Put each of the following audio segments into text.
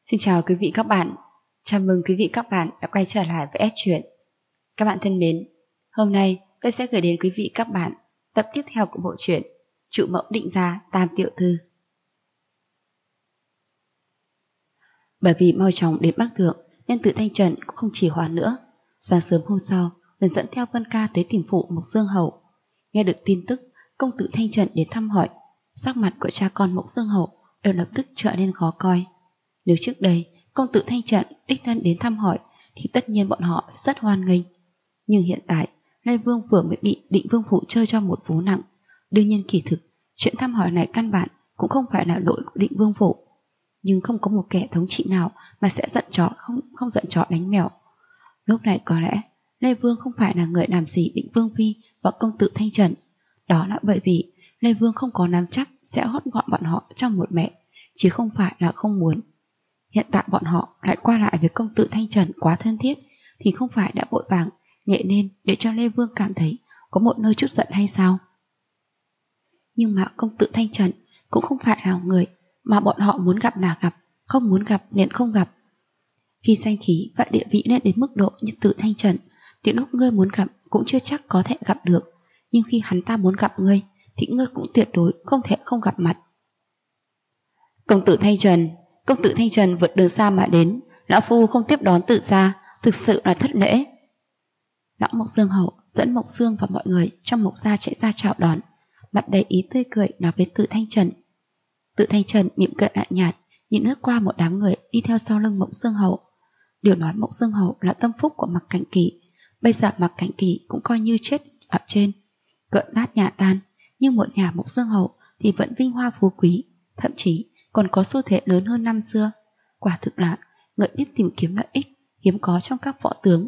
Xin chào quý vị các bạn. Chào mừng quý vị các bạn đã quay trở lại với S Truyện. Các bạn thân mến, hôm nay tôi sẽ gửi đến quý vị các bạn tập tiếp theo của bộ truyện Trụ Mẫu Định Gia Tam Tiểu Thư. Bởi vì mau chóng đến Bắc Thượng nên Từ Thanh Trần cũng không trì hoãn nữa. Sáng sớm hôm sau, liền dẫn theo Vân Ca tới tìm phụ Mộc Dương Hậu. Nghe được tin tức công tử Thanh Trần đến thăm hỏi, sắc mặt của cha con Mộc Dương Hậu đều lập tức trở nên khó coi. Nếu trước đây công tử Thanh Trần đích thân đến thăm hỏi thì tất nhiên bọn họ sẽ rất hoan nghênh. Nhưng hiện tại Lê Vương vừa mới bị Định Vương Phủ chơi cho một vố nặng. Đương nhiên kỳ thực chuyện thăm hỏi này căn bản cũng không phải là lỗi của Định Vương Phủ. Nhưng không có một kẻ thống trị nào mà sẽ giận chó không giận chó đánh mèo. Lúc này có lẽ Lê Vương không phải là người làm gì Định Vương Phi và công tử Thanh Trần. Đó là bởi vì Lê Vương không có nắm chắc sẽ hót gọn bọn họ trong một mẹ, chứ không phải là không muốn. Hiện tại bọn họ lại qua lại với công tử Thanh Trần quá thân thiết thì không phải đã vội vàng nhảy lên để cho Lê Vương cảm thấy có một nơi chút giận hay sao? Nhưng mà công tử Thanh Trần cũng không phải là người mà bọn họ muốn gặp là gặp, không muốn gặp nên không gặp. Khi danh khí và địa vị lên đến mức độ như Tử Thanh Trần thì lúc ngươi muốn gặp cũng chưa chắc có thể gặp được, nhưng khi hắn ta muốn gặp ngươi thì ngươi cũng tuyệt đối không thể không gặp mặt. Công tử Thanh Trần vượt đường xa mà đến, lão phu không tiếp đón tự ra, thực sự là thất lễ. Lão Mộc Dương Hậu dẫn Mộc Dương và mọi người trong Mộc gia chạy ra chào đón, mặt đầy ý tươi cười nói với Tử Thanh Trần. Tử Thanh Trần mỉm cười lạnh nhạt, nhìn lướt qua một đám người đi theo sau lưng Mộc Dương Hậu. Điều nói Mộc Dương Hậu là tâm phúc của Mạc Cảnh Kỳ, bây giờ Mạc Cảnh Kỳ cũng coi như chết ở trên, cợn nát nhà tan, nhưng một nhà Mộc Dương Hậu thì vẫn vinh hoa phú quý, thậm chí còn có xu thế lớn hơn năm xưa. Quả thực là người biết tìm kiếm lợi ích hiếm có trong các võ tướng.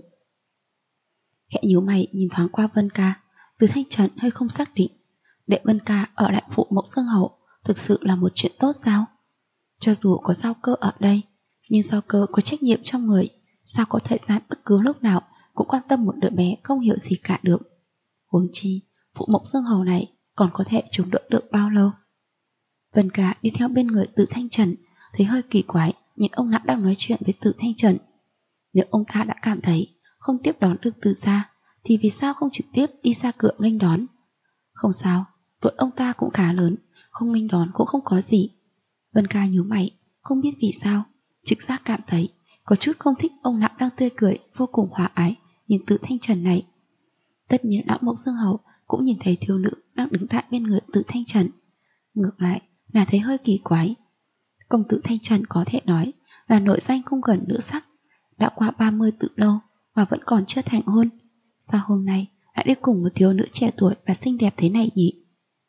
Khẽ nhíu mày nhìn thoáng qua Vân Ca, Từ Thanh Trần hơi không xác định, để Vân Ca ở lại phụ Mộc Dương Hậu thực sự là một chuyện tốt sao? Cho dù có Giao Cơ ở đây, nhưng Giao Cơ có trách nhiệm trong người, sao có thời gian bất cứ lúc nào cũng quan tâm một đứa bé không hiểu gì cả được. Huống chi phụ Mộc Dương Hậu này còn có thể chống đỡ được bao lâu? Vân Ca đi theo bên người Từ Thanh Trần thấy hơi kỳ quái, nhìn ông lão đang nói chuyện với Từ Thanh Trần. Nếu ông ta đã cảm thấy không tiếp đón được từ xa thì vì sao không trực tiếp đi ra cửa nghênh đón? Không sao, tuổi ông ta cũng khá lớn, không nghênh đón cũng không có gì. Vân Ca nhíu mày, không biết vì sao trực giác cảm thấy có chút không thích ông lão đang tươi cười vô cùng hòa ái nhìn Từ Thanh Trần này. Tất nhiên lão Mộc Dương Hậu cũng nhìn thấy thiếu nữ đang đứng tại bên người Từ Thanh Trần. Ngược lại là thấy hơi kỳ quái. Công tử Thanh Trần có thể nói là nội danh không gần nữ sắc, đã qua 30 từ lâu mà vẫn còn chưa thành hôn. Sao hôm nay lại đi cùng một thiếu nữ trẻ tuổi và xinh đẹp thế này nhỉ?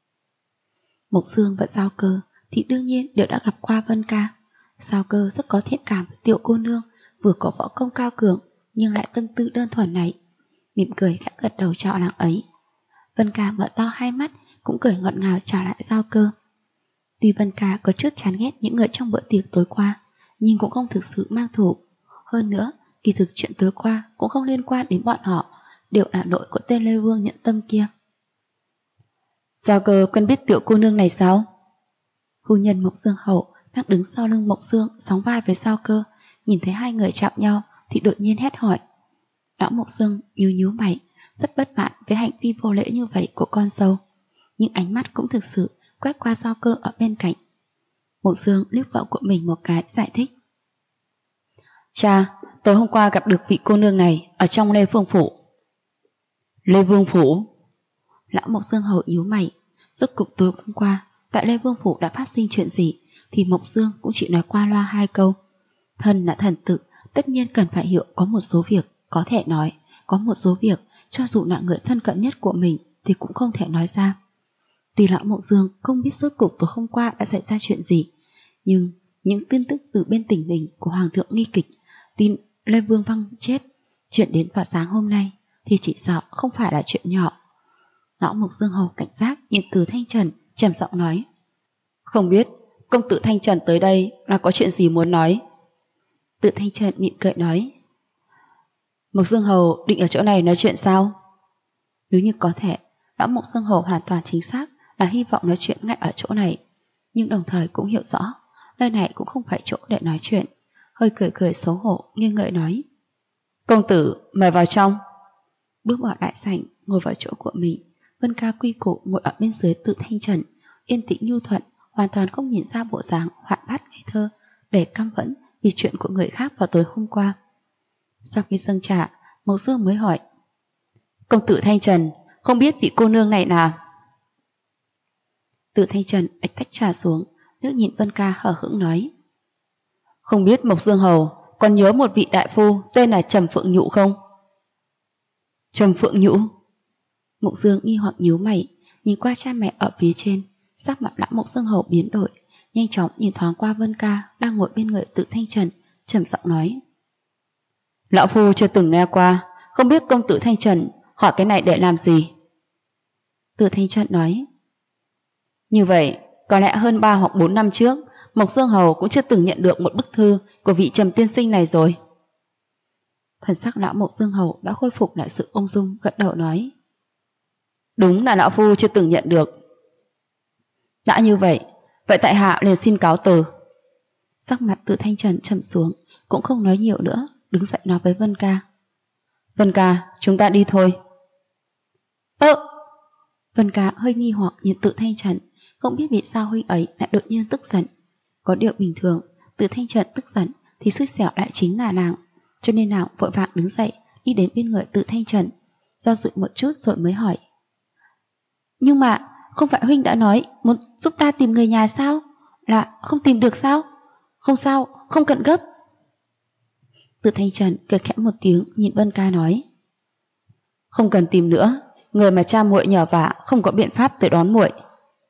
Mộc Dương và Giao Cơ thì đương nhiên đều đã gặp qua Vân Ca. Giao Cơ rất có thiện cảm với tiểu cô nương vừa có võ công cao cường nhưng lại tâm tư đơn thuần này, mỉm cười khẽ gật đầu chào nàng ấy. Vân Ca mở to hai mắt cũng cười ngọt ngào chào lại Giao Cơ. Tuy Vân Ca có chút chán ghét những người trong bữa tiệc tối qua, nhưng cũng không thực sự mang thù. Hơn nữa, kỳ thực chuyện tối qua cũng không liên quan đến bọn họ, đều là lỗi của tên Lê Vương nhận tâm kia. Giao Cơ quen biết tiểu cô nương này sao? Phu nhân Mộc Dương Hậu đang đứng sau lưng Mộc Dương sóng vai với Giao Cơ, nhìn thấy hai người chạm nhau thì đột nhiên hét hỏi. Lão Mộc Dương nhíu nhíu mày, rất bất mãn với hành vi vô lễ như vậy của con dâu, nhưng ánh mắt cũng thực sự quét qua Giao Cơ ở bên cạnh. Mộc Dương liếc vợ của mình một cái giải thích. Cha, tối hôm qua gặp được vị cô nương này ở trong Lê Vương Phủ. Lê Vương Phủ? Lão Mộc Dương Hậu nhíu mày, rốt cục tối hôm qua tại Lê Vương Phủ đã phát sinh chuyện gì thì Mộc Dương cũng chỉ nói qua loa hai câu. Thần là thần tự, tất nhiên cần phải hiểu có một số việc có thể nói, có một số việc cho dù là người thân cận nhất của mình thì cũng không thể nói ra. Tuy lão Mộc Dương không biết rốt cục tối hôm qua đã xảy ra chuyện gì, nhưng những tin tức từ bên tỉnh đình của Hoàng thượng nghi kịch, tin Lê Vương Văn chết, chuyện đến vào sáng hôm nay thì chỉ sợ không phải là chuyện nhỏ. Lão Mộc Dương Hầu cảnh giác nhìn Từ Thanh Trần, trầm giọng nói. Không biết công tử Thanh Trần tới đây là có chuyện gì muốn nói? Từ Thanh Trần mỉm cười nói. Mộc Dương Hầu định ở chỗ này nói chuyện sao? Nếu như có thể, lão Mộc Dương Hầu hoàn toàn chính xác là hy vọng nói chuyện ngay ở chỗ này, nhưng đồng thời cũng hiểu rõ nơi này cũng không phải chỗ để nói chuyện. hơi cười cười xấu hổ, nghiêng ngợi nói: Công tử, mời vào trong. Bước vào đại sảnh, ngồi vào chỗ của mình. Vân Ca quy củ ngồi ở bên dưới Tự Thanh Trần, yên tĩnh nhu thuận, hoàn toàn không nhìn ra bộ dáng hoạt bát ngây thơ, để căm phẫn vì chuyện của người khác vào tối hôm qua. Sau khi dâng trà, Mộc Dương mới hỏi: Công tử Thanh Trần, không biết vị cô nương này là? Tự Thanh Trần ạch tách trà xuống, nước nhìn Vân Ca hờ hững nói: Không biết Mộc Dương hầu còn nhớ một vị đại phu tên là Trầm Phượng Nhụ không? Trầm Phượng Nhụ? Mộc Dương nghi hoặc nhíu mày, nhìn qua cha mẹ ở phía trên, sắc mặt lão Mộc Dương hầu biến đổi, nhanh chóng nhìn thoáng qua Vân Ca đang ngồi bên người Tự Thanh Trần, trầm giọng nói: Lão phu chưa từng nghe qua, không biết công tử Thanh Trần hỏi cái này để làm gì? Tự Thanh Trần nói: Như vậy, có lẽ hơn 3 hoặc 4 năm trước, Mộc Dương hầu cũng chưa từng nhận được một bức thư của vị Trầm tiên sinh này rồi. Thần sắc lão Mộc Dương hầu đã khôi phục lại sự ung dung, gật đầu nói: Đúng là lão phu chưa từng nhận được. Đã như vậy, vậy tại hạ liền xin cáo từ. Sắc mặt Tự Thanh Trần trầm xuống, cũng không nói nhiều nữa, đứng dậy nói với Vân Ca: Vân Ca, chúng ta đi thôi. Vân Ca hơi nghi hoặc nhìn Tự Thanh Trần, không biết vì sao huynh ấy lại đột nhiên tức giận. Có điều bình thường, Tự Thanh Trần tức giận thì xui xẻo lại chính là nàng, cho nên nàng vội vàng đứng dậy đi đến bên người Tự Thanh Trần, do dự một chút rồi mới hỏi: Nhưng mà không phải huynh đã nói muốn giúp ta tìm người nhà sao? Là không tìm được sao? Không sao, không cần gấp. Tự Thanh Trần cười khẽ một tiếng nhìn Vân Ca nói: Không cần tìm nữa, người mà cha muội nhờ vả không có biện pháp tới đón muội.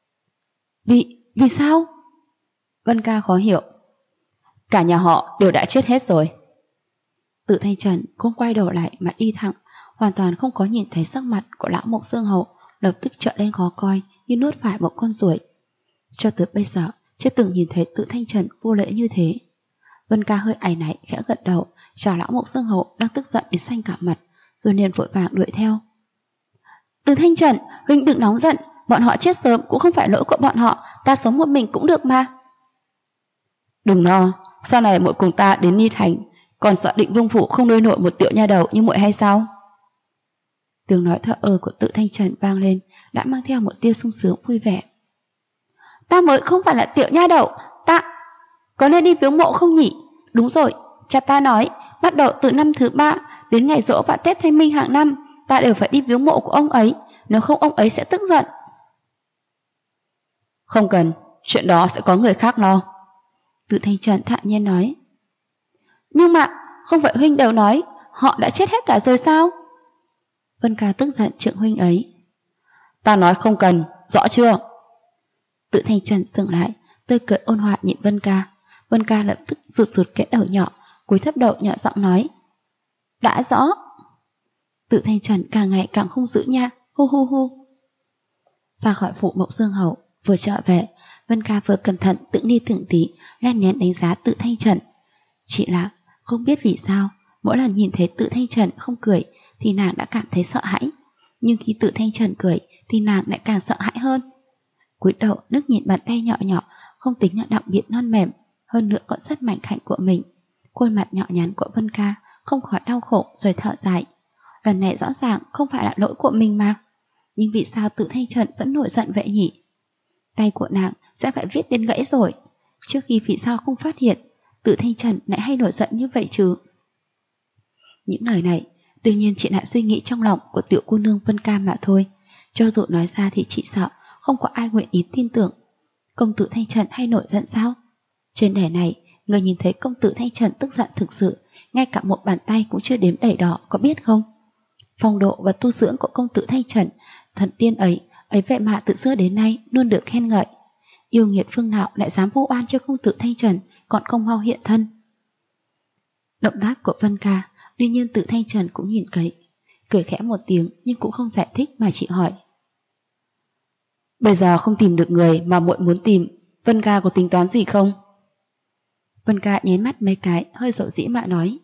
Vì sao? Vân Ca khó hiểu. Cả nhà họ đều đã chết hết rồi. Tự Thanh Trần không quay đầu lại mà đi thẳng, hoàn toàn không có nhìn thấy sắc mặt của lão Mộc Dương hầu, lập tức trợn lên khó coi như nuốt phải một con ruồi. Cho tới bây giờ chưa từng nhìn thấy Tự Thanh Trần vô lễ như thế. Vân Ca hơi áy náy khẽ gật đầu, chào lão Mộc Dương hầu đang tức giận đến xanh cả mặt, rồi liền vội vàng đuổi theo. Tự Thanh Trần, huynh đừng nóng giận, bọn họ chết sớm cũng không phải lỗi của bọn họ, ta sống một mình cũng được mà. Đừng lo, sau này muội cùng ta đến Ni Thành, còn sợ Định Vương phủ không nuôi nổi một tiểu nha đầu như muội hay sao? Tiếng nói thở ơ của Tự Thanh Trần vang lên, đã mang theo một tia sung sướng vui vẻ. Ta mới không phải là tiểu nha đầu, ta có nên đi viếng mộ không nhỉ? Đúng rồi, cha ta nói bắt đầu từ năm thứ 3 đến ngày giỗ và Tết Thanh Minh hàng năm, ta đều phải đi viếng mộ của ông ấy, nếu không ông ấy sẽ tức giận. Không cần, chuyện đó sẽ có người khác lo. Tự Thanh Trần thản nhiên nói. Nhưng mà không phải huynh đều nói họ đã chết hết cả rồi sao? Vân Ca tức giận trượng huynh ấy. Ta nói không cần, rõ chưa? Tự Thanh Trần dừng lại, tươi cười ôn hòa nhìn Vân Ca. Vân Ca lập tức rụt rụt cái đầu nhỏ, cúi thấp đầu nhỏ giọng nói. Đã rõ. Tự Thanh Trần càng ngày càng hung dữ nha, hu hu hu. Ra khỏi phủ Mộc Dương hầu, vừa trở về, Vân Ca vừa cẩn thận từng đi từng tí len lén đánh giá Tự Thanh Trần. Chỉ là không biết vì sao, mỗi lần nhìn thấy Tự Thanh Trần không cười thì nàng đã cảm thấy sợ hãi, nhưng khi Tự Thanh Trần cười thì nàng lại càng sợ hãi hơn. Cúi đầu nước nhìn bàn tay nhỏ nhỏ, không tính là đặc biệt non mềm, hơn nữa còn rất mảnh khảnh của mình. Khuôn mặt nhỏ nhắn của Vân Ca không khỏi đau khổ rồi thở dài. Lần này rõ ràng không phải là lỗi của mình mà, nhưng vì sao Tự Thanh Trần vẫn nổi giận vậy nhỉ? Tay của nàng sẽ phải viết đến gãy rồi, trước khi vì sao không phát hiện Tự Thanh Trần lại hay nổi giận như vậy chứ? Những lời này đương nhiên chỉ là suy nghĩ trong lòng của tiểu cô nương Vân Ca mà thôi, cho dù nói ra thì chỉ sợ không có ai nguyện ý tin tưởng. Công tử Thanh Trần hay nổi giận sao? Trên đời này, người nhìn thấy công tử Thanh Trần tức giận thực sự, ngay cả một bàn tay cũng chưa đếm đầy đỏ, có biết không? Phong độ và tu dưỡng của công tử Thanh Trần, thần tiên ấy vậy mà từ xưa đến nay luôn được khen ngợi. Yêu nghiệt phương nào lại dám vu oan cho công tử Thanh Trần, còn không mau hiện thân. Động tác của Vân Ca, đương nhiên Tự Thanh Trần cũng nhìn cậy, cười khẽ một tiếng nhưng cũng không giải thích mà chỉ hỏi. Bây giờ không tìm được người mà muội muốn tìm, Vân Ca có tính toán gì không? Vân Ca nháy mắt mấy cái, hơi dậu dĩ mà nói.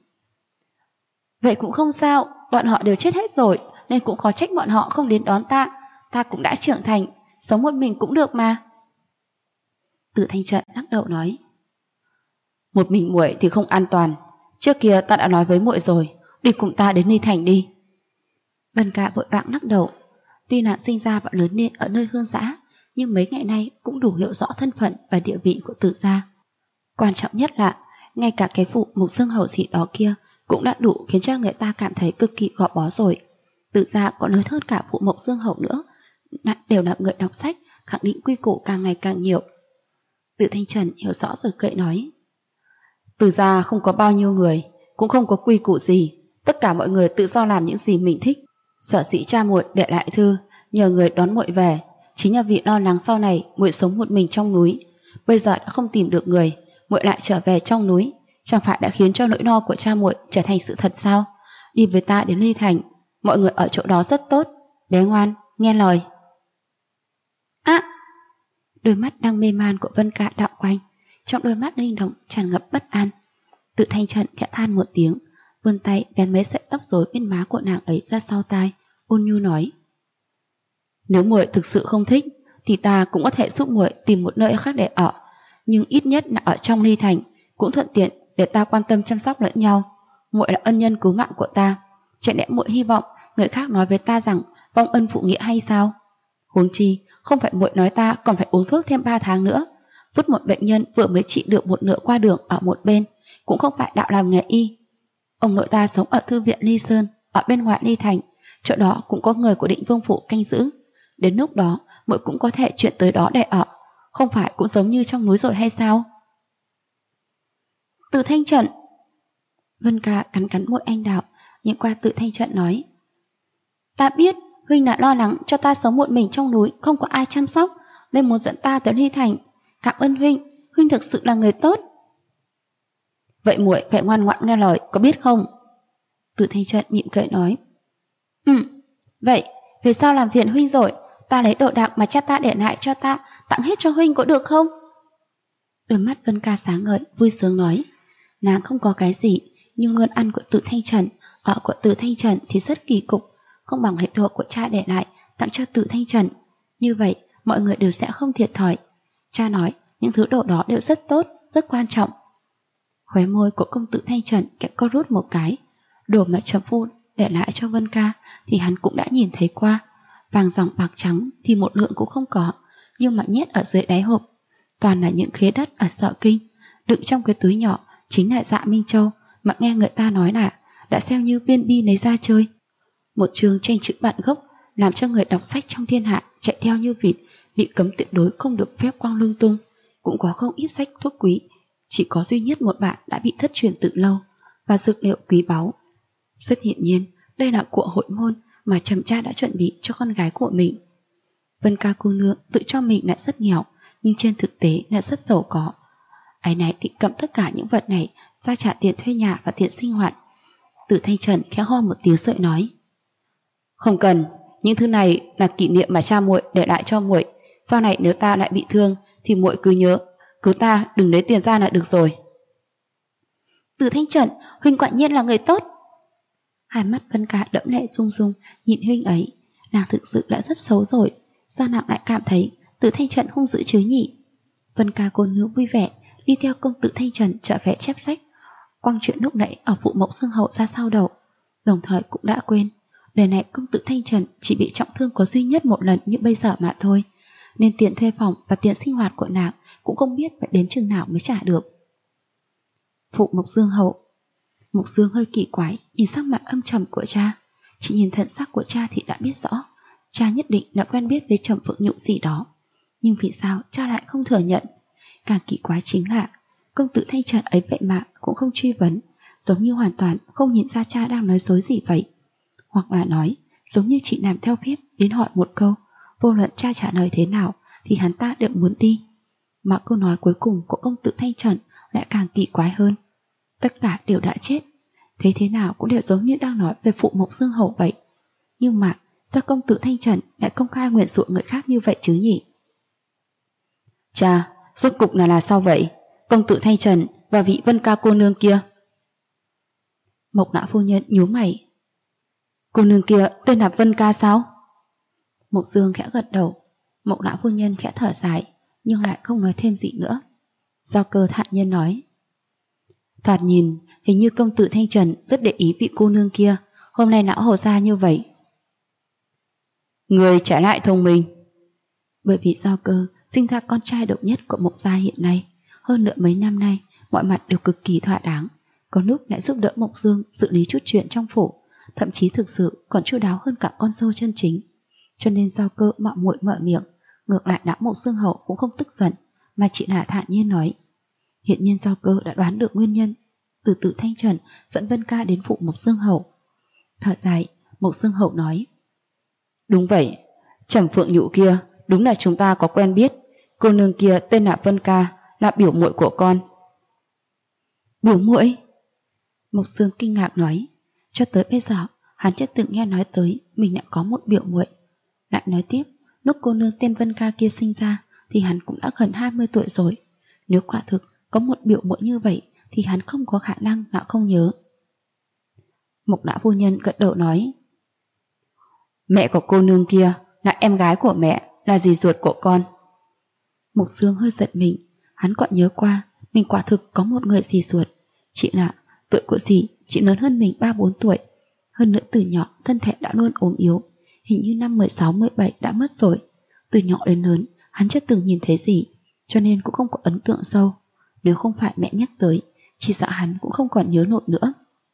Vậy cũng không sao, bọn họ đều chết hết rồi, nên cũng khó trách bọn họ không đến đón ta. Ta cũng đã trưởng thành, sống một mình cũng được mà. Tự Thanh Trần lắc đầu nói. Một mình muội thì không an toàn. Trước kia ta đã nói với muội rồi, đi cùng ta đến Ly Thành đi. Vân Ca vội vàng lắc đầu. Tuy nàng sinh ra và lớn lên ở nơi hương dã, nhưng mấy ngày nay cũng đủ hiểu rõ thân phận và địa vị của Tự gia. Quan trọng nhất là ngay cả cái vụ Mục Dương Hầu gì đó kia cũng đã đủ khiến cho người ta cảm thấy cực kỳ gò bó rồi. Tự gia còn lớn hơn cả vụ Mộc Dương Hầu nữa, đều là người đọc sách, khẳng định quy củ càng ngày càng nhiều. Tự Thanh Trần hiểu rõ rồi cười nói: Tự gia không có bao nhiêu người, cũng không có quy củ gì, tất cả mọi người tự do làm những gì mình thích. Sở dĩ cha muội để lại thư nhờ người đón muội về, chính là vì lo lắng sau này muội sống một mình trong núi. Bây giờ đã không tìm được người, muội lại trở về trong núi, chẳng phải đã khiến cho nỗi lo của cha muội trở thành sự thật sao? Đi với ta đến Ly Thành, mọi người ở chỗ đó rất tốt. Bé ngoan, nghe lời. Đôi mắt đang mê man của Vân Ca đảo quanh, trong đôi mắt linh động tràn ngập bất an. Tự Thanh Trần khẽ than một tiếng, vươn tay vén mấy sợi tóc rối bên má của nàng ấy ra sau tai, ôn nhu nói: Nếu muội thực sự không thích thì ta cũng có thể giúp muội tìm một nơi khác để ở, nhưng ít nhất là ở trong Ly Thành, cũng thuận tiện để ta quan tâm chăm sóc lẫn nhau. Muội là ân nhân cứu mạng của ta, chẳng lẽ muội hy vọng người khác nói với ta rằng vong ân phụ nghĩa hay sao? Huống chi không phải muội nói ta còn phải uống thuốc thêm 3 tháng nữa, vứt một bệnh nhân vừa mới trị được một nửa qua đường ở một bên, cũng không phải đạo làm nghề y. Ông nội ta sống ở thư viện Ly Sơn, ở bên ngoài Ly Thành, chỗ đó cũng có người của Định Vương phủ canh giữ. Đến lúc đó muội cũng có thể chuyển tới đó để ở, không phải cũng giống như trong núi rồi hay sao? Tự Thanh Trần. Vân Ca cắn cắn môi anh đào, nhìn qua Tự Thanh Trần nói: Ta biết huynh đã lo lắng cho ta sống một mình trong núi, không có ai chăm sóc, nên muốn dẫn ta tới Ly Thành. Cảm ơn huynh, huynh thực sự là người tốt. Vậy muội phải ngoan ngoãn nghe lời, có biết không? Tự Thanh Trần mỉm cười nói: Vậy về sau làm phiền huynh rồi, ta lấy đồ đạc mà cha ta để lại cho ta tặng hết cho huynh có được không? Đôi mắt Vân Ca sáng ngời, vui sướng nói. Nàng không có cái gì, nhưng luôn ăn của Tự Thanh Trần, ở của Tự Thanh Trần thì rất kỳ cục, không bằng hệ đồ của cha để lại tặng cho Tự Thanh Trần. Như vậy mọi người đều sẽ không thiệt thòi. Cha nói những thứ đồ đó đều rất tốt, rất quan trọng. Khóe môi của công tử Thanh Trần kẹp co rút một cái. Đồ mà Trầm Phu để lại cho Vân Ca thì hắn cũng đã nhìn thấy qua. Vàng dòng bạc trắng thì một lượng cũng không có, nhưng mà nhét ở dưới đáy hộp toàn là những khế đất ở Sở Kinh. Đựng trong cái túi nhỏ chính là Dạ Minh Châu, mà nghe người ta nói là đã xem như viên bi lấy ra chơi. Một chương tranh chữ bản gốc làm cho người đọc sách trong thiên hạ chạy theo như vịt, bị cấm tuyệt đối không được phép quăng lung tung. Cũng có không ít sách thuốc quý, chỉ có duy nhất một bạn đã bị thất truyền từ lâu, và dược liệu quý báu. Rất hiển nhiên đây là của hội môn mà Trầm cha đã chuẩn bị cho con gái của mình. Vân Ca cô nương tự cho mình là rất nghèo, nhưng trên thực tế là rất giàu có. Ái này định cầm tất cả những vật này ra trả tiền thuê nhà và tiền sinh hoạt. Tự Thanh Trần khẽ ho một tiếng rồi nói: Không cần, những thứ này là kỷ niệm mà cha muội để lại cho muội. Sau này nếu ta lại bị thương thì muội cứ nhớ, cứu ta, đừng lấy tiền ra là được rồi. Tự Thanh Trần, huynh quả nhiên là người tốt. Hai mắt Vân Ca đẫm lệ rung rung nhìn huynh ấy. Nàng thực sự đã rất xấu rồi, sao nàng lại cảm thấy Tự Thanh Trần hung dữ chứ nhỉ? Vân Ca cô nương vui vẻ đi theo công tử Thanh Trần trở về chép sách, quăng chuyện lúc nãy ở vụ Mộc Dương Hậu ra sau đầu, đồng thời cũng đã quên đời này công tử Thanh Trần chỉ bị trọng thương có duy nhất một lần như bây giờ mà thôi, nên tiền thuê phòng và tiền sinh hoạt của nàng cũng không biết phải đến chừng nào mới trả được. Phụ Mộc Dương Hậu. Mộc Dương hơi kỳ quái nhìn sắc mặt âm trầm của cha, chỉ nhìn thần sắc của cha thì đã biết rõ cha nhất định đã quen biết với Trầm Phượng Nhụ gì đó, nhưng vì sao cha lại không thừa nhận? Càng kỳ quái chính là công tử Thanh Trần ấy vậy mà cũng không truy vấn, giống như hoàn toàn không nhìn ra cha đang nói dối gì vậy. Hoặc là nói giống như chỉ làm theo phép đến hỏi một câu, vô luận cha trả lời thế nào thì hắn ta đều muốn đi. Mà câu nói cuối cùng của công tử Thanh Trần lại càng kỳ quái hơn. Tất cả đều đã chết, thế nào cũng đều giống như đang nói về phụ Mộc Dương Hậu vậy. Nhưng mà sao công tử Thanh Trần lại công khai nguyền rủa người khác như vậy chứ nhỉ? Cha, rốt cục là sao vậy? Công tử Thanh Trần và vị Vân Ca cô nương kia. Mộc lão phu nhân nhíu mày. Cô nương kia tên là Vân Ca sao? Mộc Dương khẽ gật đầu. Mộc lão phu nhân khẽ thở dài, nhưng lại không nói thêm gì nữa. Giao Cơ thản nhiên nói: Thoạt nhìn, hình như công tử Thanh Trần rất để ý vị cô nương kia, hôm nay não hồ ra như vậy. Người trái lại thông minh. Bởi vì Giao Cơ sinh ra con trai độc nhất của Mộc gia hiện nay, hơn nữa mấy năm nay mọi mặt đều cực kỳ thỏa đáng, có lúc lại giúp đỡ Mộc Dương xử lý chút chuyện trong phủ, thậm chí thực sự còn chu đáo hơn cả con dâu chân chính. Cho nên Giao Cơ mạo muội mở miệng, ngược lại đã Mộc Dương hậu cũng không tức giận, mà chỉ là thản nhiên nói. Hiện nhiên Giao Cơ đã đoán được nguyên nhân từ Tử Thanh Trần dẫn Vân Ca đến phụ Mộc Dương hậu. Thở dài, Mộc Dương hậu nói. Đúng vậy, Trầm Phượng Nhụ kia đúng là chúng ta có quen biết, cô nương kia tên là Vân Ca, là biểu muội của con. Biểu muội? Mộc Dương kinh ngạc nói, cho tới bây giờ hắn chưa từng nghe nói tới mình lại có một biểu muội. Lại nói tiếp, lúc cô nương tên Vân Ca kia sinh ra thì hắn cũng đã gần 20 tuổi rồi. Nếu quả thực có một biểu muội như vậy thì hắn không có khả năng nào không nhớ. Mộc lão phu nhân gật đầu nói. Mẹ của cô nương kia là em gái của mẹ, là dì ruột của con. Mộc Dương hơi giật mình, hắn còn nhớ qua mình quả thực có một người dì ruột. Chỉ là tuổi của dì chỉ lớn hơn mình 3-4 tuổi. Hơn nữa từ nhỏ thân thể đã luôn ốm yếu, hình như năm 16-17 đã mất rồi. Từ nhỏ đến lớn hắn chưa từng nhìn thấy gì, cho nên cũng không có ấn tượng sâu. Nếu không phải mẹ nhắc tới, chỉ sợ hắn cũng không còn nhớ nổi nữa.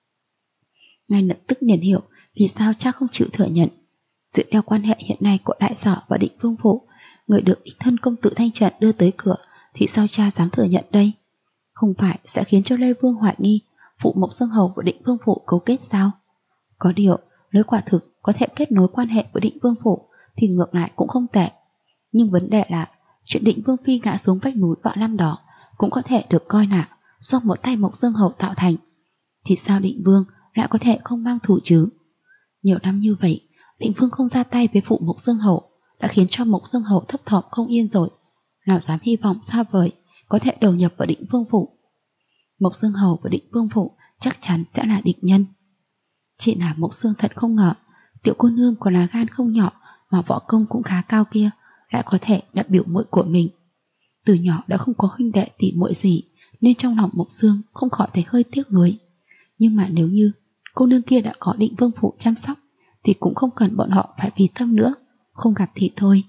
Ngay lập tức liền hiểu vì sao cha không chịu thừa nhận. Dựa theo quan hệ hiện nay của Đại Sở và Định Vương phủ, người được đích thân công tử Thanh Trần đưa tới cửa thì sao cha dám thừa nhận đây? Không phải sẽ khiến cho Lê Vương hoài nghi phụ Mộc Dương hầu và Định Vương phủ cấu kết sao? Có điều, nếu quả thực có thể kết nối quan hệ với Định Vương phủ thì ngược lại cũng không tệ. Nhưng vấn đề là chuyện Định Vương phi ngã xuống vách núi vào năm đó cũng có thể được coi là do một tay Mộc Dương hầu tạo thành. Thì sao Định Vương lại có thể không mang thù chứ? Nhiều năm như vậy, Định Vương không ra tay với phụ Mộc Dương hầu đã khiến cho Mộc Dương hầu thấp thỏm không yên rồi. Nào dám hy vọng xa vời có thể đầu nhập vào Định Vương phủ. Mộc Dương hầu và Định Vương phủ chắc chắn sẽ là địch nhân. Chị là Mộc Dương thật không ngờ tiểu cô nương còn là gan không nhỏ mà võ công cũng khá cao kia lại có thể là biểu muội của mình. Từ nhỏ đã không có huynh đệ tỷ muội gì nên trong lòng Mộc Dương không khỏi thấy hơi tiếc nuối. Nhưng mà nếu như cô nương kia đã có Định Vương phủ chăm sóc thì cũng không cần bọn họ phải vì tâm nữa, không gặp thì thôi.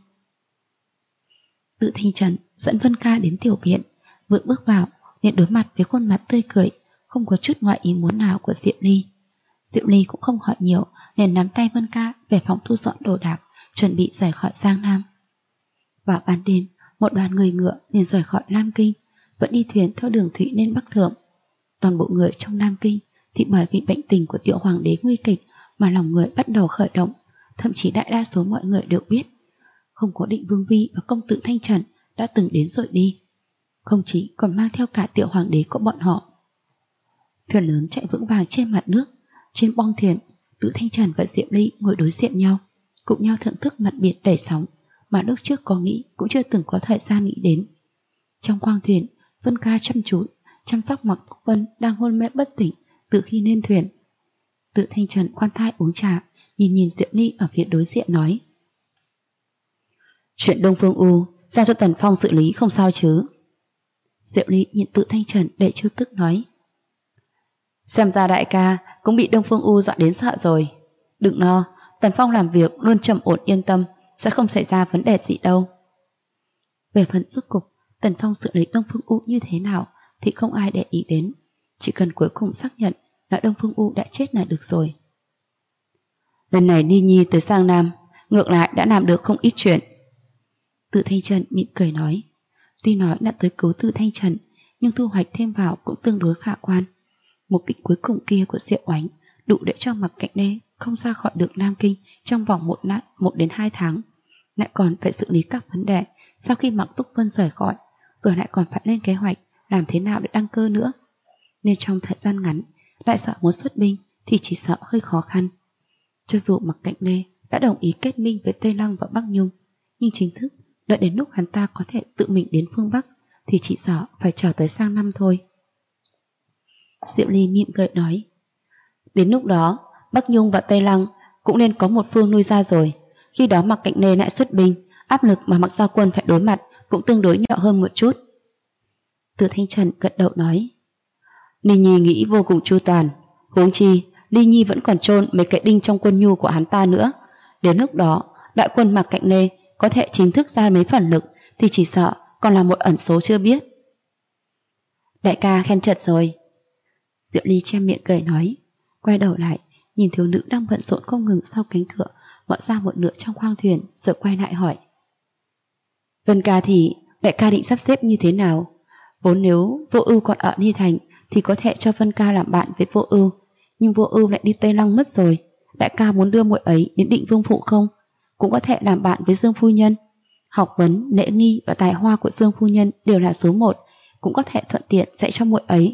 Tự Thanh Trần dẫn Vân Ca đến tiểu viện, vừa bước vào liền đối mặt với khuôn mặt tươi cười, không có chút ngoại ý muốn nào của Diệu Ly. Diệu Ly cũng không hỏi nhiều, liền nắm tay Vân Ca về phòng thu dọn đồ đạc, chuẩn bị rời khỏi Giang Nam. Vào ban đêm, một đoàn người ngựa liền rời khỏi Nam Kinh, vẫn đi thuyền theo đường thủy lên Bắc Thượng. Toàn bộ người trong Nam Kinh thì bởi vì bệnh tình của tiểu hoàng đế nguy kịch mà lòng người bắt đầu khởi động, thậm chí đại đa số mọi người đều biết không có Định Vương Vi và công tử Thanh Trần đã từng đến rồi đi, không chỉ còn mang theo cả tiểu hoàng đế của bọn họ. Thuyền lớn chạy vững vàng trên mặt nước, trên bong thuyền, Tử Thanh Trần và Diệu Ly ngồi đối diện nhau, cùng nhau thưởng thức mặt biển đầy sóng mà lúc trước có nghĩ cũng chưa từng có thời gian nghĩ đến. Trong khoang thuyền, Vân Ca chăm chú chăm sóc Mạc Túc Vân đang hôn mê bất tỉnh từ khi lên thuyền. Tử Thanh Trần khoan thai uống trà, nhìn Diệu Ly ở phía đối diện nói: Chuyện Đông Phương U giao cho Tần Phong xử lý không sao chứ? Diệu Ly nhìn Tử Thanh Trần đầy trêu tức nói: Xem ra đại ca cũng bị Đông Phương U dọa đến sợ rồi. Đừng lo, Tần Phong làm việc luôn trầm ổn yên tâm, sẽ không xảy ra vấn đề gì đâu. Về phần rốt cục Tần Phong xử lý Đông Phương U như thế nào thì không ai để ý đến, chỉ cần cuối cùng xác nhận là Đông Phương U đã chết là được rồi. Lần này Ni Nhi tới Giang Nam, ngược lại đã làm được không ít chuyện. Tử Thanh Trần mỉm cười nói, tuy nói đã tới cứu Tử Thanh Trần, nhưng thu hoạch thêm vào cũng tương đối khả quan. Một kích cuối cùng kia của Diệu Oánh đủ để cho Mạc Cạnh Đê không ra khỏi được Nam Kinh trong vòng 1 đến 2 tháng, lại còn phải xử lý các vấn đề sau khi Mạc Túc Vân rời khỏi, rồi lại còn phải lên kế hoạch làm thế nào để đăng cơ nữa. Nên trong thời gian ngắn, Đại Sở muốn xuất binh thì chỉ sợ hơi khó khăn. Cho dù Mạc Cạnh Đê đã đồng ý kết minh với Tây Lăng và Bắc Nhung, nhưng chính thức đợi đến lúc hắn ta có thể tự mình đến phương Bắc thì chỉ sợ phải chờ tới sang năm thôi. Diệu Ly mỉm cười nói, đến lúc đó Bắc Nhung và Tây Lăng cũng nên có một phương nuôi ra rồi. Khi đó Mạc Cạnh Đê lại xuất binh, áp lực mà Mạc Gia Quân phải đối mặt cũng tương đối nhỏ hơn một chút. Từ Thanh Trần gật đầu nói, Ly Nhi nghĩ vô cùng chu toàn. Huống chi Ly Nhi vẫn còn chôn mấy cái đinh trong quân nhu của hắn ta nữa. Đến lúc đó đại quân Mạc Cạnh Lê có thể chính thức ra mấy phần lực thì chỉ sợ còn là một ẩn số chưa biết. Đại ca khen chật rồi. Diệu Ly che miệng cười nói, quay đầu lại nhìn thiếu nữ đang bận rộn không ngừng sau cánh cửa mở ra một nửa trong khoang thuyền, rồi quay lại hỏi, Vân ca thì đại ca định sắp xếp như thế nào? Vốn nếu Vô Ưu còn ở Ni Thành thì có thể cho Vân ca làm bạn với Vô Ưu, nhưng Vô Ưu lại đi Tây Lăng mất rồi. Đại ca muốn đưa muội ấy đến Định Vương phủ không? Cũng có thể làm bạn với Dương phu nhân. Học vấn, lễ nghi và tài hoa của Dương phu nhân đều là số 1, cũng có thể thuận tiện dạy cho muội ấy.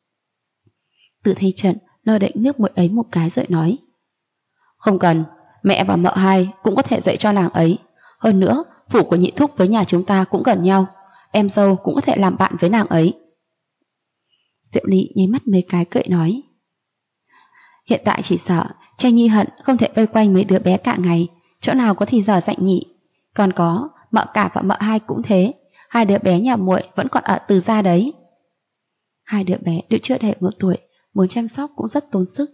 Từ Thanh Trần lơ đễnh nước muội ấy một cái rồi nói, không cần, mẹ và mợ hai cũng có thể dạy cho nàng ấy. Hơn nữa, phủ của nhị thúc với nhà chúng ta cũng gần nhau, em dâu cũng có thể làm bạn với nàng ấy. Diệu Ly nháy mắt mấy cái cười nói, hiện tại chỉ sợ Tranh Nhi hận không thể vây quanh mấy đứa bé cả ngày, chỗ nào có thì giờ dạy nhị. Còn có mợ cả và mợ hai cũng thế, hai đứa bé nhà muội vẫn còn ở Từ gia đấy. Hai đứa bé đều chưa đầy 1 tuổi, muốn chăm sóc cũng rất tốn sức.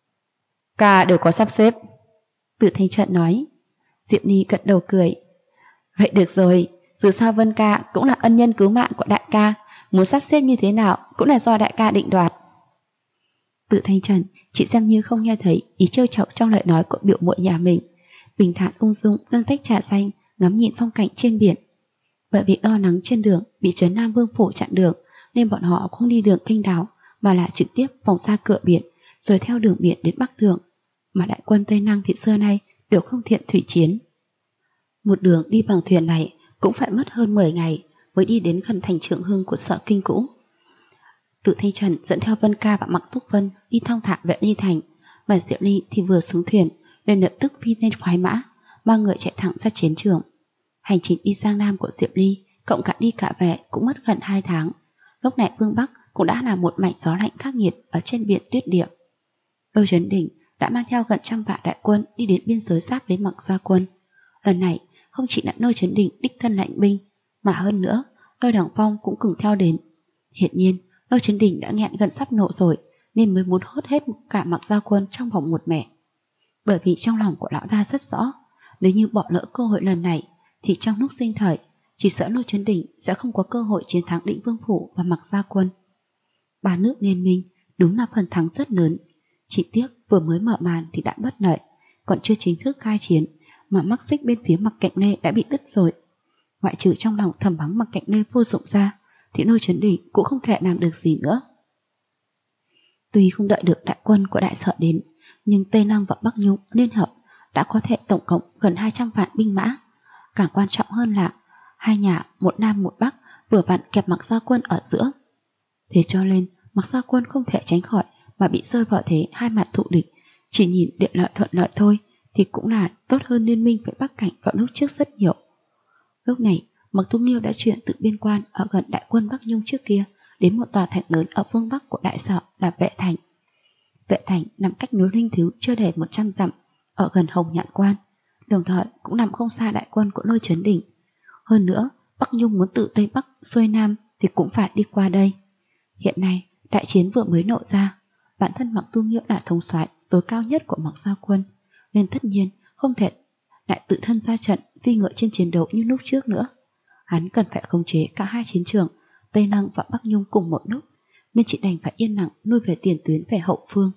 Ca đều có sắp xếp. Từ Thanh Trận nói. Diệu Ly gật đầu cười. Vậy được rồi, dù sao Vân ca cũng là ân nhân cứu mạng của đại ca, muốn sắp xếp như thế nào cũng là do đại ca định đoạt. Từ Thanh Trần chỉ xem như không nghe thấy ý trêu chọc trong lời nói của biểu muội nhà mình, bình thản ung dung nâng tách trà xanh ngắm nhìn phong cảnh trên biển. Bởi vì lo lắng trên đường bị Trấn Nam Vương phủ chặn đường nên bọn họ không đi đường kênh đảo mà là trực tiếp vòng ra cửa biển rồi theo đường biển đến Bắc Thượng, mà đại quân Tây Năng thì xưa nay đều không thiện thủy chiến. Một đường đi bằng thuyền này cũng phải mất hơn 10 ngày mới đi đến gần thành Trường Hưng của Sở Kinh cũ. Từ Thanh Trần dẫn theo Vân ca và Mạc Túc Vân đi thong thả về Ly Thành, mà Diệu Ly thì vừa xuống thuyền liền lập tức phi lên khoái mã, ba người chạy thẳng ra chiến trường. Hành trình đi sang Nam của Diệu Ly cộng cả đi cả về cũng mất gần 2 tháng. Lúc này phương Bắc cũng đã là một mảnh gió lạnh khắc nghiệt ở trên biển tuyết địa. Lôi Trấn Đình đã mang theo gần 100 vạn đại quân đi đến biên giới giáp với Mạc Gia quân. Lần này không chỉ là Lôi Trấn Đình đích thân lãnh binh, mà hơn nữa Lôi Đằng Phong cũng cùng theo đến. Hiện nhiên Lôi Trấn Đình đã nghẹn gần sắp nộ rồi nên mới muốn hốt hết cả Mạc Gia quân trong vòng một mẻ. Bởi vì trong lòng của lão ta rất rõ, nếu như bỏ lỡ cơ hội lần này thì trong lúc sinh thời chỉ sợ Lôi Trấn Đình sẽ không có cơ hội chiến thắng Định Vương phủ và Mạc Gia quân. Ba nước liên minh đúng là phần thắng rất lớn, chỉ tiếc vừa mới mở màn thì đã bất lợi, còn chưa chính thức khai chiến mà mắc xích bên phía Mạc Cạnh Lê đã bị đứt rồi. Ngoại trừ trong lòng thầm mắng Mạc Cạnh Lê vô dụng ra thì Lôi Trấn Đình cũng không thể làm được gì nữa. Tuy không đợi được đại quân của đại sở đến, nhưng Tây Lăng và Bắc Nhung liên hợp đã có thể tổng cộng gần 200 vạn binh mã. Càng quan trọng hơn là hai nhà một Nam một Bắc vừa vặn kẹp Mạc Gia quân ở giữa. Thế cho nên Mạc Gia quân không thể tránh khỏi mà bị rơi vào thế hai mặt thù địch. Chỉ nhìn địa lợi thuận lợi thôi thì cũng là tốt hơn liên minh với Bắc Cảnh vào lúc trước rất nhiều. Lúc này Mạc Tu Nghiêu đã chuyển từ biên quan ở gần đại quân Bắc Nhung trước kia đến một tòa thành lớn ở phương Bắc của đại sở là Vệ Thành. Vệ Thành nằm cách núi Linh Thứ chưa đầy 100 dặm ở gần Hồng Nhạn Quan, đồng thời cũng nằm không xa đại quân của Lôi Trấn Đình. Hơn nữa Bắc Nhung muốn từ Tây Bắc xuôi Nam thì cũng phải đi qua đây. Hiện nay đại chiến vừa mới nổ ra, bản thân Mạc Tu Nghiêu là thống soái tối cao nhất của Mạc Gia quân, nên tất nhiên không thể lại tự thân ra trận phi ngựa trên chiến đấu như lúc trước nữa. Hắn cần phải khống chế cả hai chiến trường Tây Lăng và Bắc Nhung cùng một lúc, nên chỉ đành phải yên lặng lui về tiền tuyến về hậu phương.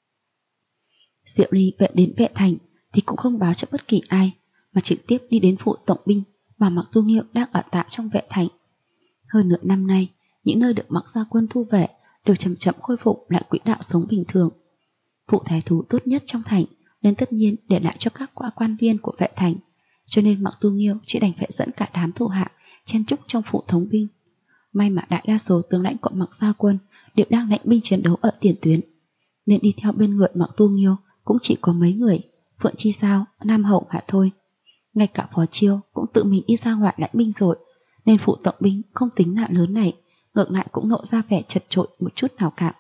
Diệu Ly về đến Vệ Thành thì cũng không báo cho bất kỳ ai, mà trực tiếp đi đến phủ tổng binh mà Mạc Tu Nghiêu đang ở tạm trong Vệ Thành. Hơn nửa năm nay, những nơi được Mạc Gia quân thu về đều chậm chậm khôi phục lại quỹ đạo sống bình thường. Phủ thái thú tốt nhất trong thành nên tất nhiên để lại cho các quan viên của Vệ Thành, cho nên Mạc Tu Nghiêu chỉ đành phải dẫn cả đám thủ hạ chen chúc trong phủ thống binh. May mà đại đa số tướng lãnh của Mạc Gia quân đều đang lãnh binh chiến đấu ở tiền tuyến, nên đi theo bên người Mạc Tu Nghiêu cũng chỉ có mấy người, Phượng Chi Sao, Nam Hậu mà thôi. Ngay cả Phó Chiêu cũng tự mình đi ra ngoài lãnh binh rồi, nên phủ tổng binh không tính là lớn này, ngược lại cũng lộ ra vẻ chật chội một chút nào cả.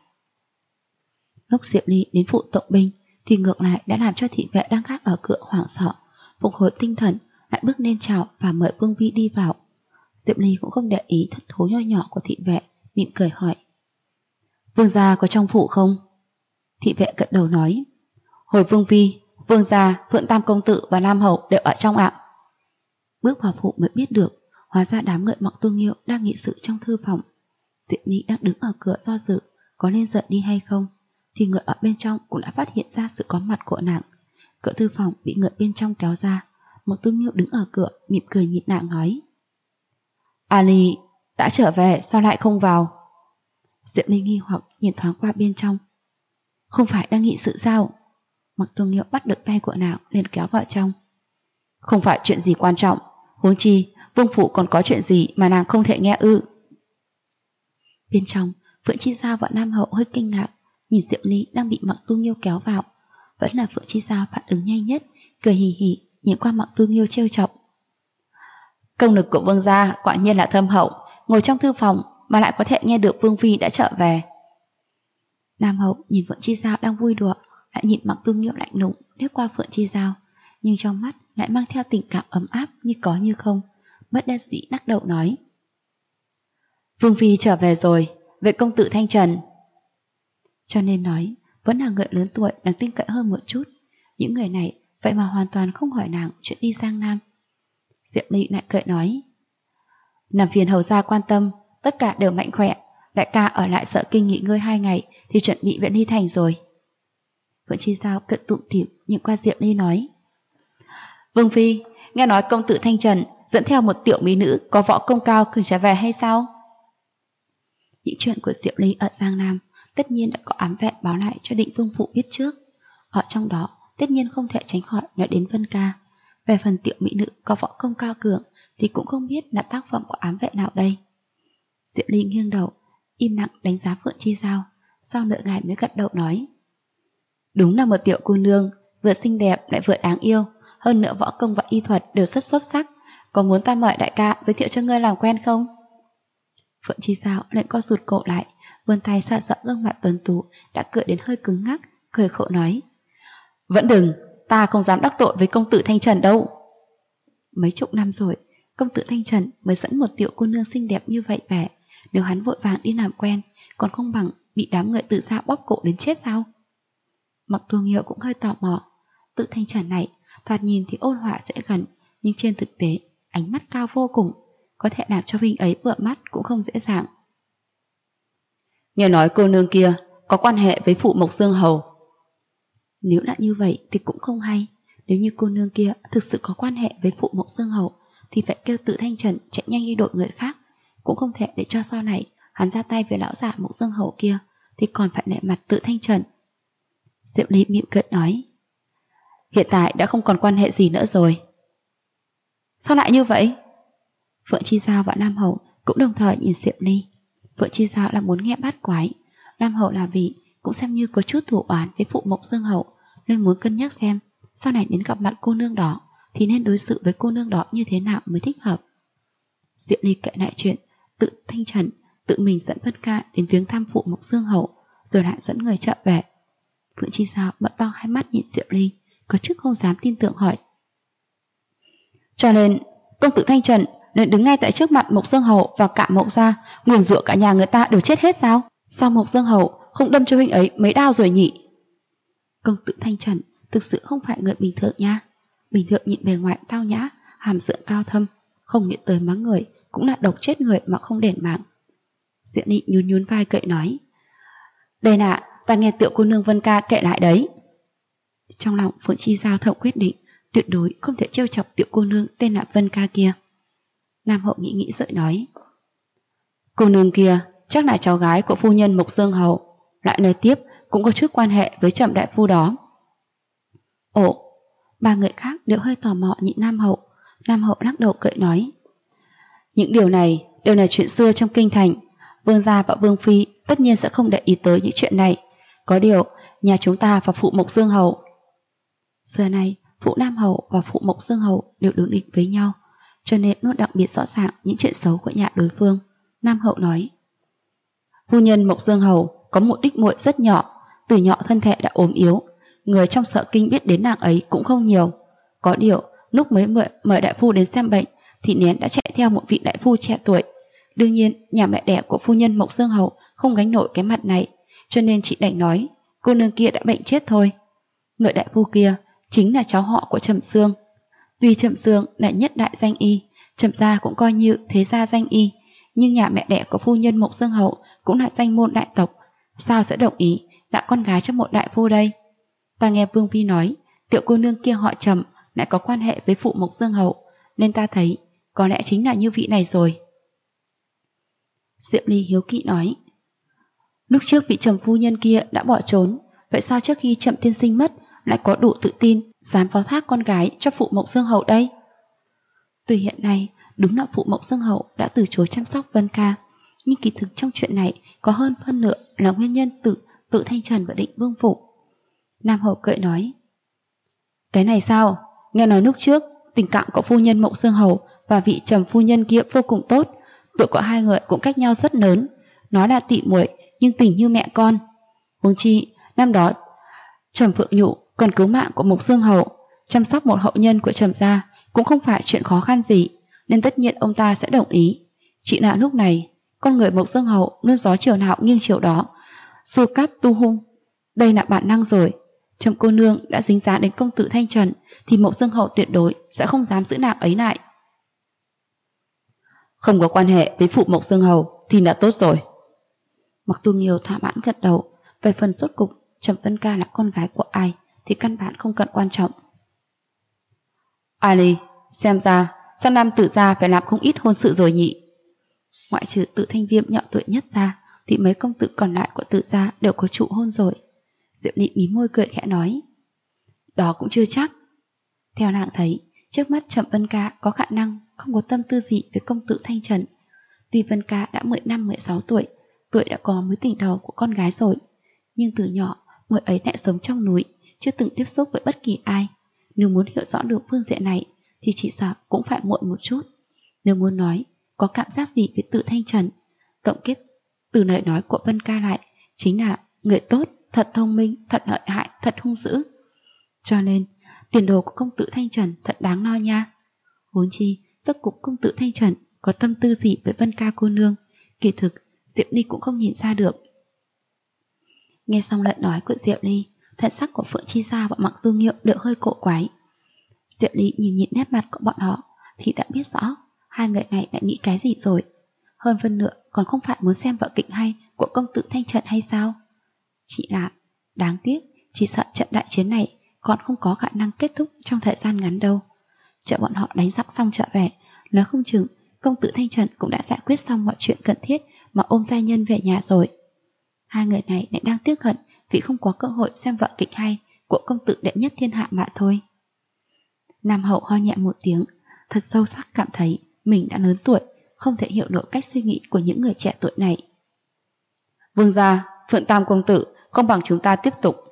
Lúc Diệu Ly đến phủ tổng binh thì ngược lại đã làm cho thị vệ đang gác ở cửa hoảng sợ, phục hồi tinh thần, lại bước lên chào và mời Vương Vi đi vào. Diệu Ly cũng không để ý thất thố nho nhỏ của thị vệ, mỉm cười hỏi: Vương gia có trong phủ không? Thị vệ gật đầu nói. Hồi vương phi, vương gia, Phượng Tam công tử và Nam hậu đều ở trong ạ. Bước vào phủ mới biết được, hóa ra đám người Mộng Tu Nghiêu đang nghị sự trong thư phòng. Diệp Ly đang đứng ở cửa do dự, có nên rời đi hay không, thì người ở bên trong cũng đã phát hiện ra sự có mặt của nàng. Cửa thư phòng bị người bên trong kéo ra, Mộng Tu Nghiêu đứng ở cửa mỉm cười nhìn nàng nói. Ali đã trở về, sao lại không vào? Diệp Ly nghi hoặc nhìn thoáng qua bên trong. Không phải đang nghị sự sao? Mộng Tu Nghiêu bắt được tay của nàng liền kéo vào trong. Không phải chuyện gì quan trọng, huống chi vương phủ còn có chuyện gì mà nàng không thể nghe ư? Bên trong, Phượng Chi Giao và Nam hậu hơi kinh ngạc, nhìn Diệp Ly đang bị Mộng Tu Nghiêu kéo vào. Vẫn là Phượng Chi Giao phản ứng nhanh nhất, cười hì hì nhìn qua Mộng Tu Nghiêu trêu chọc. Công lực của vương gia quả nhiên là thâm hậu, ngồi trong thư phòng mà lại có thể nghe được vương phi đã trở về. Nam hậu nhìn Phượng Chi Giao đang vui đùa, lại nhìn Mộng Tu Nghiêu lạnh lùng liếc qua Phượng Chi Giao, nhưng trong mắt lại mang theo tình cảm ấm áp như có như không, bất đắc dĩ lắc đầu nói. Vương phi trở về rồi, vậy công tử Thanh Trần. Cho nên nói, vẫn là người lớn tuổi đáng tin cậy hơn một chút. Những người này vậy mà hoàn toàn không hỏi nàng chuyện đi Giang Nam. Diệp Ly lại cười nói. Làm phiền hầu gia quan tâm, tất cả đều mạnh khỏe. Đại ca ở lại Sở Kinh nghỉ ngơi 2 ngày thì chuẩn bị viện Ly Thành rồi. Phượng Chi Giao cận tụm tỉm nhìn qua Diệp Ly nói. Vương phi, nghe nói công tử Thanh Trần dẫn theo một tiểu mỹ nữ có võ công cao cứ trở về hay sao? Những chuyện của Diệp Ly ở Giang Nam tất nhiên đã có ám vệ báo lại cho Định Vương phụ biết trước. Ở trong đó tất nhiên không thể tránh khỏi nói đến Vân Ca. Về phần tiểu mỹ nữ có võ công cao cường thì cũng không biết là tác phẩm của ám vệ nào đây. Diệp Ly nghiêng đầu, im lặng đánh giá Phượng Chi Giao, sau nửa ngày mới gật đầu nói. Đúng là một tiểu cô nương, vừa xinh đẹp lại vừa đáng yêu, hơn nữa võ công và y thuật đều rất xuất sắc. Có muốn ta mời đại ca giới thiệu cho ngươi làm quen không? Phượng Chi Giao lại co rụt cổ lại, vươn tay sợ sợ gương mặt tuấn tú đã cười đến hơi cứng ngắc, cười khổ nói. Vẫn đừng, ta không dám đắc tội với công tử Thanh Trần đâu. Mấy chục năm rồi, công tử Thanh Trần mới dẫn một tiểu cô nương xinh đẹp như vậy về. Nếu hắn vội vàng đi làm quen, còn không bằng bị đám người tự xa bóp cổ đến chết sao? Mộng Tu Nghiêu cũng hơi tò mò. Tự Thanh Trần này, thoạt nhìn thì ôn hòa dễ gần, nhưng trên thực tế, ánh mắt cao vô cùng, có thể làm cho huynh ấy vừa mắt cũng không dễ dàng. Nghe nói cô nương kia có quan hệ với phụ Mộc Dương Hầu. Nếu là như vậy thì cũng không hay. Nếu như cô nương kia thực sự có quan hệ với phụ Mộc Dương Hầu thì phải kêu tự Thanh Trần chạy nhanh đi đội người khác, cũng không thể để cho sau này hắn ra tay với lão già Mộc Dương Hầu kia thì còn phải nể mặt tự Thanh Trần. Diệp Ly mỉm cười nói. Hiện tại đã không còn quan hệ gì nữa rồi. Sao lại như vậy? Phượng Chi Giao và Nam Hậu cũng đồng thời nhìn Diệp Ly. Phượng Chi Giao là muốn nghe bát quái, Nam Hậu là vì cũng xem như có chút thủ oán với phụ Mộc Dương Hậu, nên muốn cân nhắc xem sau này đến gặp mặt cô nương đó thì nên đối xử với cô nương đó như thế nào mới thích hợp. Diệp Ly kể lại chuyện tự Thanh Trần tự mình dẫn Vân Ca đến viếng thăm phụ Mộc Dương Hậu, rồi lại dẫn người trợ về. Phượng Chi Giao mở to hai mắt nhìn Diệp Ly, có chút không dám tin tưởng hỏi. Cho nên công tử Thanh Trần nên đứng ngay tại trước mặt Mộc Dương Hậu và cả Mộc gia, nguyền rủa cả nhà người ta đều chết hết sao? Sao Mộc Dương Hậu không đâm cho huynh ấy mấy đao rồi nhỉ? Công tử Thanh Trần thực sự không phải người bình thường nha. Bình thường nhìn bề ngoài tao nhã, hàm dưỡng cao thâm, không nghĩ tới mắng người cũng là độc chết người mà không đền mạng. Diệp Ly nhún nhún vai cậy nói. Đây nè, ta nghe tiểu cô nương Vân Ca kể lại đấy. Trong lòng Phượng Chi Giao thầm quyết định tuyệt đối không thể trêu chọc tiểu cô nương tên là Vân Ca kia. Nam Hậu nghĩ rồi nói. Cô nương kia chắc là cháu gái của phu nhân Mộc Dương Hầu, lại nơi tiếp cũng có chút quan hệ với Trầm đại phu đó. Ồ, ba người khác đều hơi tò mò nhìn Nam Hậu. Nam Hậu lắc đầu cười nói. Những điều này đều là chuyện xưa trong kinh thành. Vương gia và Vương phi tất nhiên sẽ không để ý tới những chuyện này. Có điều nhà chúng ta và phụ Mộc Dương Hầu, xưa nay phụ Nam Hầu và phụ Mộc Dương Hầu đều đối địch với nhau, cho nên luôn đặc biệt rõ ràng những chuyện xấu của nhà đối phương. Nam Hậu nói. Phu nhân Mộc Dương Hầu có một đích muội rất nhỏ, từ nhỏ thân thể đã ốm yếu, người trong Sở Kinh biết đến nàng ấy cũng không nhiều. Có điều lúc mới mời đại phu đến xem bệnh thì Nén đã chạy theo một vị đại phu trẻ tuổi. Đương nhiên nhà mẹ đẻ của phu nhân Mộc Dương Hầu không gánh nổi cái mặt này, cho nên chị đành nói cô nương kia đã bệnh chết thôi. Người đại phu kia chính là cháu họ của Trầm Sương. Tuy Trầm Sương là nhất đại danh y, Trầm gia cũng coi như thế gia danh y, nhưng nhà mẹ đẻ của phu nhân Mộc Dương Hậu cũng là danh môn đại tộc, sao sẽ đồng ý đã con gái cho một đại phu đây? Ta nghe Vương Phi nói tiểu cô nương kia họ Trầm lại có quan hệ với phụ Mộc Dương Hậu, nên ta thấy có lẽ chính là như vị này rồi. Diệp Ly hiếu kỳ nói, lúc trước vị Trầm phu nhân kia đã bỏ trốn, vậy sao trước khi Trầm tiên sinh mất lại có đủ tự tin dám phó thác con gái cho phụ Mộc Dương Hậu đây? Tuy hiện nay đúng là phụ Mộc Dương Hậu đã từ chối chăm sóc Vân Ca, nhưng kỳ thực trong chuyện này có hơn phân nửa là nguyên nhân tự Thanh Trần và Định Vương phủ. Nam Hậu cười nói, cái này sao? Nghe nói lúc trước tình cảm của phu nhân Mộc Dương Hậu và vị Trầm phu nhân kia vô cùng tốt, tuổi của hai người cũng cách nhau rất lớn, nói là tỉ muội nhưng tình như mẹ con. Huống chi năm đó Trầm Phượng Nhụ còn cứu mạng của Mộc Dương Hậu, chăm sóc một hậu nhân của Trầm gia cũng không phải chuyện khó khăn gì, nên tất nhiên ông ta sẽ đồng ý. Chỉ là lúc này con người Mộc Dương Hậu luôn gió chiều nào nghiêng chiều đó, xô cát tu hung, đây là bản năng rồi. Trầm cô nương đã dính dáng đến công tử Thanh Trần thì Mộc Dương Hậu tuyệt đối sẽ không dám giữ nàng ấy lại. Không có quan hệ với phụ Mộc Dương Hậu thì đã tốt rồi. Mặc Tu Nghiêu thỏa mãn gật đầu. Về phần rốt cục Trầm Vân Ca là con gái của ai thì căn bản không cần quan trọng. Ai đi, xem ra sang năm Tự gia phải làm không ít hôn sự rồi nhỉ. Ngoại trừ Tự Thanh Viêm nhỏ tuổi nhất ra thì mấy công tử còn lại của Tự gia đều có trụ hôn rồi. Diệu Nị mí môi cười khẽ nói, đó cũng chưa chắc. Theo nàng thấy, trước mắt Trầm Vân Ca có khả năng không có tâm tư gì với công tử Thanh Trần. Tuy Vân Ca đã 15-16 tuổi, tuổi đã có mối tình đầu của con gái rồi, nhưng từ nhỏ muội ấy lại sống trong núi, chưa từng tiếp xúc với bất kỳ ai. Nếu muốn hiểu rõ được phương diện này thì chỉ sợ cũng phải muộn một chút. Nếu muốn nói có cảm giác gì với Tự Thanh Trần, tổng kết từ lời nói của Vân Ca lại chính là người tốt, thật thông minh, thật lợi hại, thật hung dữ. Cho nên tiền đồ của công tử Thanh Trần thật đáng lo nha. Huống chi rốt cục công tử Thanh Trần có tâm tư gì với Vân Ca cô nương, kỳ thực Diệp Ly cũng không nhìn ra được. Nghe xong lời nói của Diệp Ly, thần sắc của Phượng Chi Giao và Mặc Tu Nghiêu đều hơi cổ quái. Diệp Ly nhìn nét mặt của bọn họ thì đã biết rõ hai người này đã nghĩ cái gì rồi. Hơn phân nửa còn không phải muốn xem vở kịch hay của công tử Thanh Trần hay sao? Chỉ là đáng tiếc, chỉ sợ trận đại chiến này còn không có khả năng kết thúc trong thời gian ngắn đâu. Chờ bọn họ đánh giặc xong trở về, nói không chừng công tử Thanh Trần cũng đã giải quyết xong mọi chuyện cần thiết mà ôm gia nhân về nhà rồi. Hai người này lại đang tiếc hận vì không có cơ hội xem vở kịch hay của công tử đệ nhất thiên hạ mà thôi. Nam Hậu ho nhẹ một tiếng, thật sâu sắc cảm thấy mình đã lớn tuổi, không thể hiểu nổi cách suy nghĩ của những người trẻ tuổi này. Vương gia, Phượng Tam công tử không bằng chúng ta tiếp tục.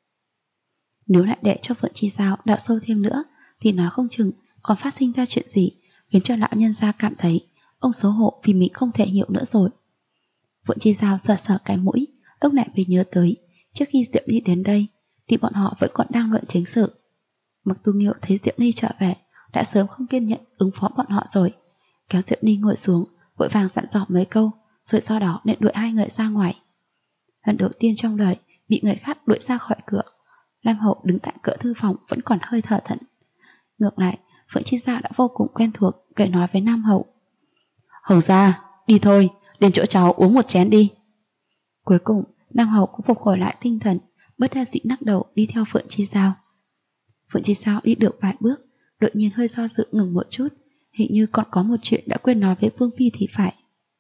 Nếu lại để cho Phượng Chi Giao đào sâu thêm nữa thì nói không chừng còn phát sinh ra chuyện gì khiến cho lão nhân gia cảm thấy ông xấu hổ vì mình không thể hiểu nữa rồi. Phượng Chi Giao sờ sờ cái mũi, lúc này mới nhớ tới trước khi Diệp Ly đến đây thì bọn họ vẫn còn đang luận chính sự. Mặc Tu Nghiêu thấy Diệp Ly trở về đã sớm không kiên nhẫn ứng phó bọn họ rồi, kéo Diệp Ly ngồi xuống, vội vàng dặn dò mấy câu, rồi sau đó lại đuổi hai người ra ngoài. Lần đầu tiên trong đời bị người khác đuổi ra khỏi cửa, Lam Hậu đứng tại cửa thư phòng vẫn còn hơi thở thẫn. Ngược lại, Phượng Chi Giao đã vô cùng quen thuộc, cười nói với Nam Hậu, Hồng gia, đi thôi, đến chỗ cháu uống một chén đi. Cuối cùng Nam Hậu cũng phục hồi lại tinh thần, bất đắc dĩ lắc đầu đi theo Phượng Chi Giao. Phượng Chi Giao đi được vài bước, đột nhiên hơi do dự ngừng một chút, hình như còn có một chuyện đã quên nói với Vương Phi thì phải.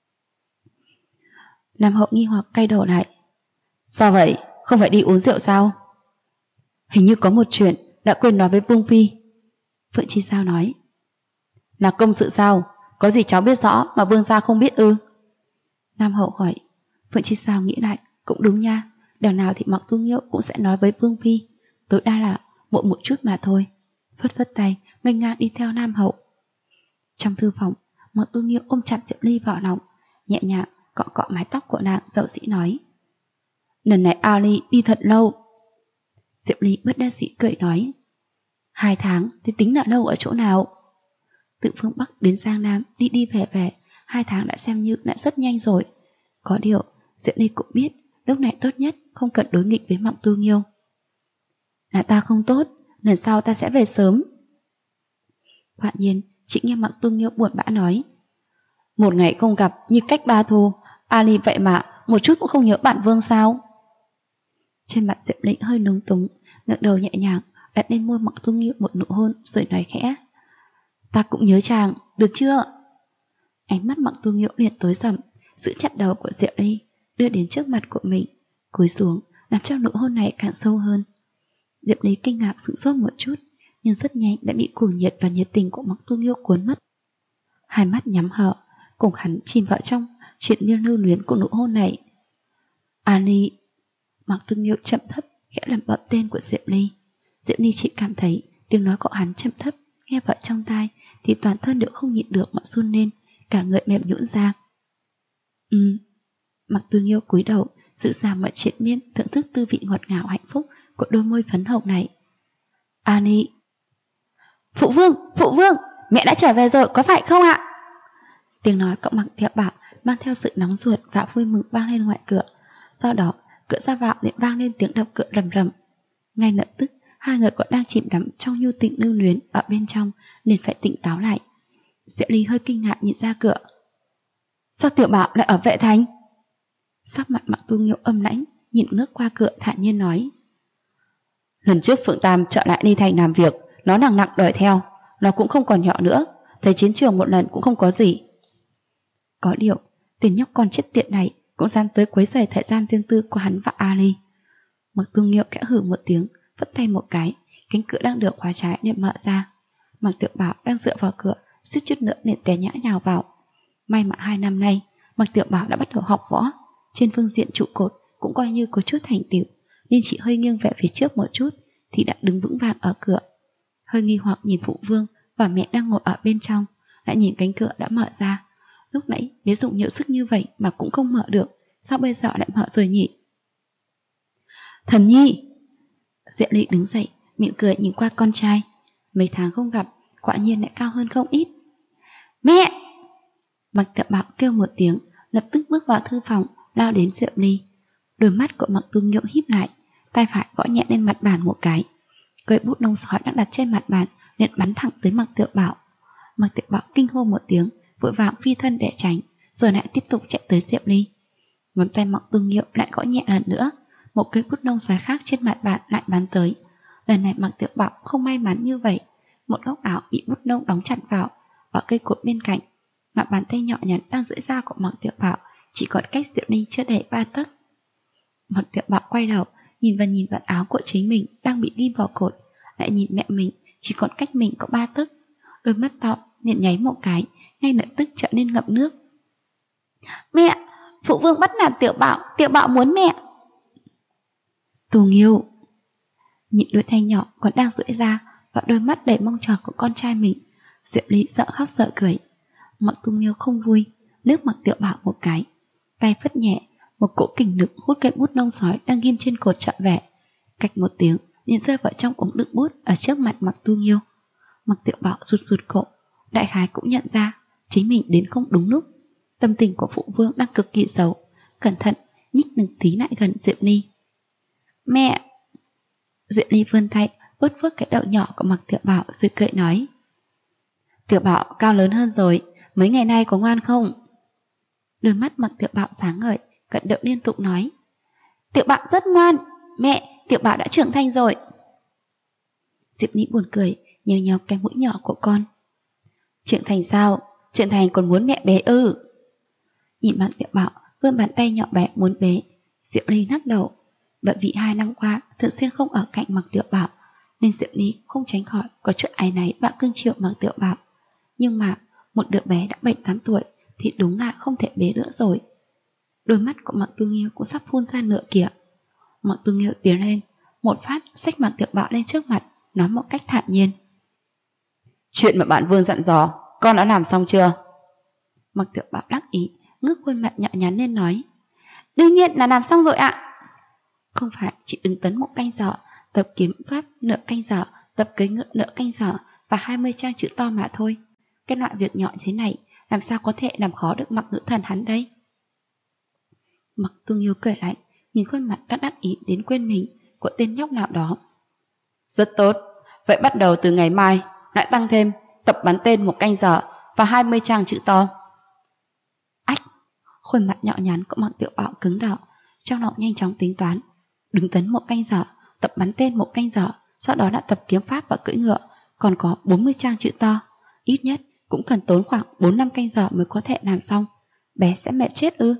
Nam Hậu nghi hoặc quay đầu lại. Sao vậy, không phải đi uống rượu sao? Hình như có một chuyện đã quên nói với Vương Phi. Phượng Chi Giao nói. Là công sự sao? Có gì cháu biết rõ mà Vương gia không biết ư? Nam Hậu hỏi. Phượng Chi Giao nghĩ lại, cũng đúng nha, đằng nào thì Mặc Tu Nghiêu cũng sẽ nói với Vương Phi, tối đa là muộn một chút mà thôi. Phất phất tay, nghênh ngang đi theo Nam Hậu. Trong thư phòng, Mặc Tu Nghiêu ôm chặt Diệp Ly vào lòng, nhẹ nhàng cọ cọ mái tóc của nàng, dậu dĩ nói. Lần này Ali đi thật lâu. Diệp Ly bất đắc dĩ cười nói. 2 tháng thì tính là lâu ở chỗ nào? Từ phương Bắc đến Giang Nam đi về 2 tháng đã xem như đã rất nhanh rồi. Có điều Diệp Ly cũng biết lúc này tốt nhất không cần đối nghịch với Mạc Tu Nghiêu. Là ta không tốt, lần sau ta sẽ về sớm. Quả nhiên, chị nghe Mạc Tu Nghiêu buồn bã nói. Một ngày không gặp như cách ba thu, Ali vậy mà một chút cũng không nhớ bạn Vương sao? Trên mặt Diệp Ly hơi lúng túng, ngẩng đầu nhẹ nhàng đặt lên môi Mạc Tu Nghiêu một nụ hôn rồi nói khẽ. Ta cũng nhớ chàng, được chưa? Ánh mắt Mạc Tu Nghiêu liền tối sầm, giữ chặt đầu của Diệp Ly, đưa đến trước mặt của mình, cúi xuống, làm cho nụ hôn này càng sâu hơn. Diệp Ly kinh ngạc sửng sốt một chút, nhưng rất nhanh đã bị cuồng nhiệt và nhiệt tình của Mạc Tu Nghiêu cuốn mất. Hai mắt nhắm hờ, cùng hắn chìm vào trong chuyện lưu luyến của nụ hôn này. Ali. Mạc Tu Nghiêu chậm thấp khẽ lẩm bẩm tên của Diệp Ly. Diệp Ly chỉ cảm thấy tiếng nói của hắn chậm thấp nghe vào trong tai thì toàn thân đều không nhịn được mà run lên, cả người mềm nhũn ra. Mạc Tu Nghiêu cúi đầu giữ ra mọi triện miên thưởng thức tư vị ngọt ngào hạnh phúc của đôi môi phấn hồng này. Ali. Phụ vương, mẹ đã trở về rồi có phải không ạ? Tiếng nói của Mạc Thiệu Bảo mang theo sự nóng ruột và vui mừng vang lên ngoài cửa. Sau đó cửa ra vào lại vang lên tiếng đập cửa rầm rầm. Ngay lập tức hai người còn đang chìm đắm trong nhu tình lưu luyến ở bên trong nên phải tỉnh táo lại. Diệu Ly hơi kinh ngạc nhìn ra cửa. Sao Tiểu Bảo lại ở Vệ Thành? Sắc mặt Mạc Tu Nghiêu âm lãnh, nhìn nước qua cửa thản nhiên nói. Lần trước Phượng Tam trở lại đi Thành làm việc, nó nặng đòi theo, nó cũng không còn nhỏ nữa, thấy chiến trường một lần cũng không có gì. Có điều, tên nhóc con chết tiệt này cũng dám tới quấy rầy thời gian riêng tư của hắn và Ali. Mạc Tu Nghiêu khẽ hừ một tiếng, vất tay một cái, cánh cửa đang được khóa trái liền mở ra. Mạc Tiểu Bảo đang dựa vào cửa, suýt chút nữa nên té ngã nhào vào. May mà 2 năm nay, Mạc Tiểu Bảo đã bắt đầu học võ, trên phương diện trụ cột cũng coi như có chút thành tựu, nên chỉ hơi nghiêng về phía trước một chút thì đã đứng vững vàng ở cửa. Hơi nghi hoặc nhìn phụ vương và mẹ đang ngồi ở bên trong, lại nhìn cánh cửa đã mở ra. Lúc nãy bé dùng nhiều sức như vậy mà cũng không mở được, sao bây giờ lại mở rồi nhỉ? Thần nhi! Diệu Ly đứng dậy, mỉm cười nhìn qua con trai. Mấy tháng không gặp, quả nhiên lại cao hơn không ít. Mẹ! Mạc Tiểu Bảo kêu một tiếng, lập tức bước vào thư phòng, lao đến Diệu Ly. Đôi mắt của Mạc Tu Nghiêu híp lại, tay phải gõ nhẹ lên mặt bàn một cái. Cây bút lông sói đang đặt trên mặt bàn liền bắn thẳng tới Mạc Tiểu Bảo. Mạc Tiểu Bảo kinh hô một tiếng, vội vàng phi thân để tránh, rồi lại tiếp tục chạy tới Diệu Ly. Ngón tay Mạc Tu Nghiêu lại gõ nhẹ lần nữa, một cây bút lông sói khác trên mặt bàn lại bắn tới. Lần này Mạc Tiểu Bảo không may mắn như vậy, một góc áo bị bút lông đóng chặt vào ở cây cột bên cạnh, mà bàn tay nhỏ nhắn đang duỗi ra của Mạc Tiểu Bảo chỉ còn cách Diệu Ly chưa đầy 3 tấc. Mạc Tiểu Bảo quay đầu, nhìn vào áo của chính mình đang bị ghim vào cột, lại nhìn mẹ mình chỉ còn cách mình có 3 tấc. Đôi mắt to liền nháy một cái, ngay lập tức trở nên ngập nước. Mẹ! Phụ vương bắt nạt Tiểu Bảo muốn mẹ! Tu Nghiêu! Nhìn đôi tay nhỏ còn đang duỗi ra và đôi mắt đầy mong chờ của con trai mình, Diệu Ly sợ khóc sợ cười. Mạc Tu Nghiêu không vui, liếc Mạc Tiểu Bảo một cái, tay phất nhẹ, một cỗ kình lực hút cây bút lông sói đang ghim trên cột trọn vẹn. Cạch một tiếng, liền rơi vào trong ống đựng bút ở trước mặt Mạc Tu Nghiêu. Mạc Tiểu Bảo sụt cổ, đại khái cũng nhận ra chính mình đến không đúng lúc. Tâm tình của phụ vương đang cực kỳ xấu, cẩn thận nhích từng tí lại gần Diệu Ly. Mẹ! Diệu Ly vươn tay vuốt vuốt cái đầu nhỏ của Mạc Tiểu Bảo rồi cười nói. Tiểu Bảo cao lớn hơn rồi, mấy ngày nay có ngoan không? Đôi mắt Mạc Tiểu Bảo sáng ngời, gật đầu liên tục nói. Tiểu Bảo rất ngoan, mẹ, Tiểu Bảo đã trưởng thành rồi. Diệp Ly buồn cười, nhéo nhéo cái mũi nhỏ của con. Trưởng thành sao? Trưởng thành còn muốn mẹ bế ư? Nhìn Mạc Tiểu Bảo vươn bàn tay nhỏ bé muốn bế, Diệu Ly lắc đầu. Bởi vì 2 năm qua thường xuyên không ở cạnh Mạc Tiểu Bảo, nên Diệu Ly không tránh khỏi có chút áy náy và cưng chiều Mạc Tiểu Bảo. Nhưng mà một đứa bé đã 7-8 tuổi thì đúng là không thể bế nữa rồi. Đôi mắt của Mạc Tu Nghiêu cũng sắp phun ra nửa kìa. Mạc Tu Nghiêu tiến lên, một phát xách Mạc Tiểu Bảo lên trước mặt, nói một cách thản nhiên. Chuyện mà bạn Vương dặn dò, con đã làm xong chưa? Mạc Tiểu Bảo đắc ý, ngước khuôn mặt nhỏ nhắn lên nói. Đương nhiên là làm xong rồi ạ. Không phải chỉ ứng tấn 1 canh giờ, tập kiếm pháp nửa canh giờ, tập cưỡi ngựa nửa canh giờ và 20 trang chữ to mà thôi. Cái loại việc nhỏ thế này làm sao có thể làm khó được Mạc Ngữ Thần hắn đây? Mạc Tu Nghiêu cười lạnh, nhìn khuôn mặt đã đắc ý đến quên mình của tên nhóc nào đó. Rất tốt, vậy bắt đầu từ ngày mai lại tăng thêm tập bắn tên 1 canh giờ và 20 trang chữ to. Ách, khuôn mặt nhỏ nhắn của Mạc Tiểu Bảo cứng đờ, trong lòng nhanh chóng tính toán. Đứng tấn 1 canh giờ, tập bắn tên 1 canh giờ, sau đó đã tập kiếm pháp và cưỡi ngựa, còn có 40 trang chữ to. Ít nhất cũng cần tốn khoảng 4-5 canh giờ mới có thể làm xong. Bé sẽ mệt chết ư?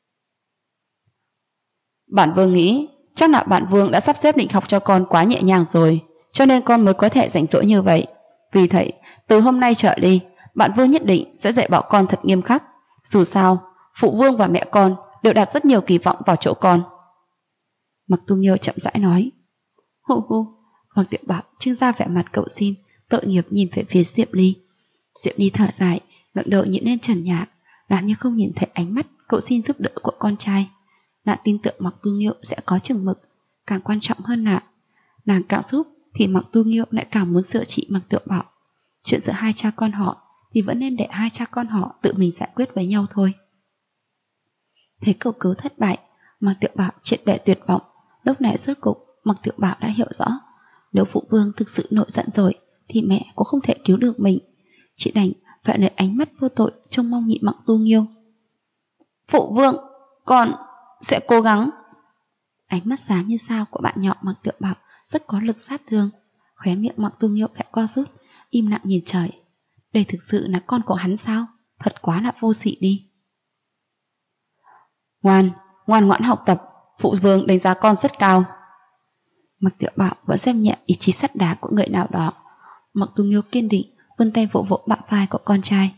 Bản vương nghĩ chắc là bản vương đã sắp xếp lịch học cho con quá nhẹ nhàng rồi, cho nên con mới có thể rảnh rỗi như vậy. Vì vậy, từ hôm nay trở đi, bản vương nhất định sẽ dạy bảo con thật nghiêm khắc. Dù sao, phụ vương và mẹ con đều đặt rất nhiều kỳ vọng vào chỗ con. Mạc Tu Nghiêu chậm rãi nói. Hù hù. Mạc Tiểu Bảo trưng ra vẻ mặt cậu xin, tội nghiệp nhìn về phía Diệp Ly. Diệp Ly thở dài, ngẩng đầu nhìn lên trần nhà, làm như không nhìn thấy ánh mắt cậu xin giúp đỡ của con trai. Nàng tin tưởng Mạc Tu Nghiêu sẽ có chừng mực. Càng quan trọng hơn là nàng càng giúp thì Mạc Tu Nghiêu lại càng muốn sửa trị Mạc Tiểu Bảo. Chuyện giữa hai cha con họ thì vẫn nên để hai cha con họ tự mình giải quyết với nhau thôi. Thấy cầu cứu thất bại, Mạc Tiểu Bảo triệt để tuyệt vọng. Lúc này rốt cục Mạc Tiểu Bảo đã hiểu rõ, nếu phụ vương thực sự nổi giận rồi thì mẹ cũng không thể cứu được mình. Chị đành phải lấy ánh mắt vô tội trông mong nhịn Mạc Tu Nghiêu. Phụ vương, con sẽ cố gắng. Ánh mắt sáng như sao của bạn nhỏ Mạc Tiểu Bảo rất có lực sát thương. Khóe miệng Mạc Tu Nghiêu khẽ co rút, im lặng nhìn trời. Đây thực sự là con của hắn sao? Thật quá là vô sỉ đi. Ngoan ngoãn học tập, phụ vương đánh giá con rất cao. Mạc Tiểu Bảo vẫn xem nhẹ ý chí sắt đá của người nào đó. Mạc Tu Nghiêu kiên định vươn tay vỗ vỗ bả vai của con trai.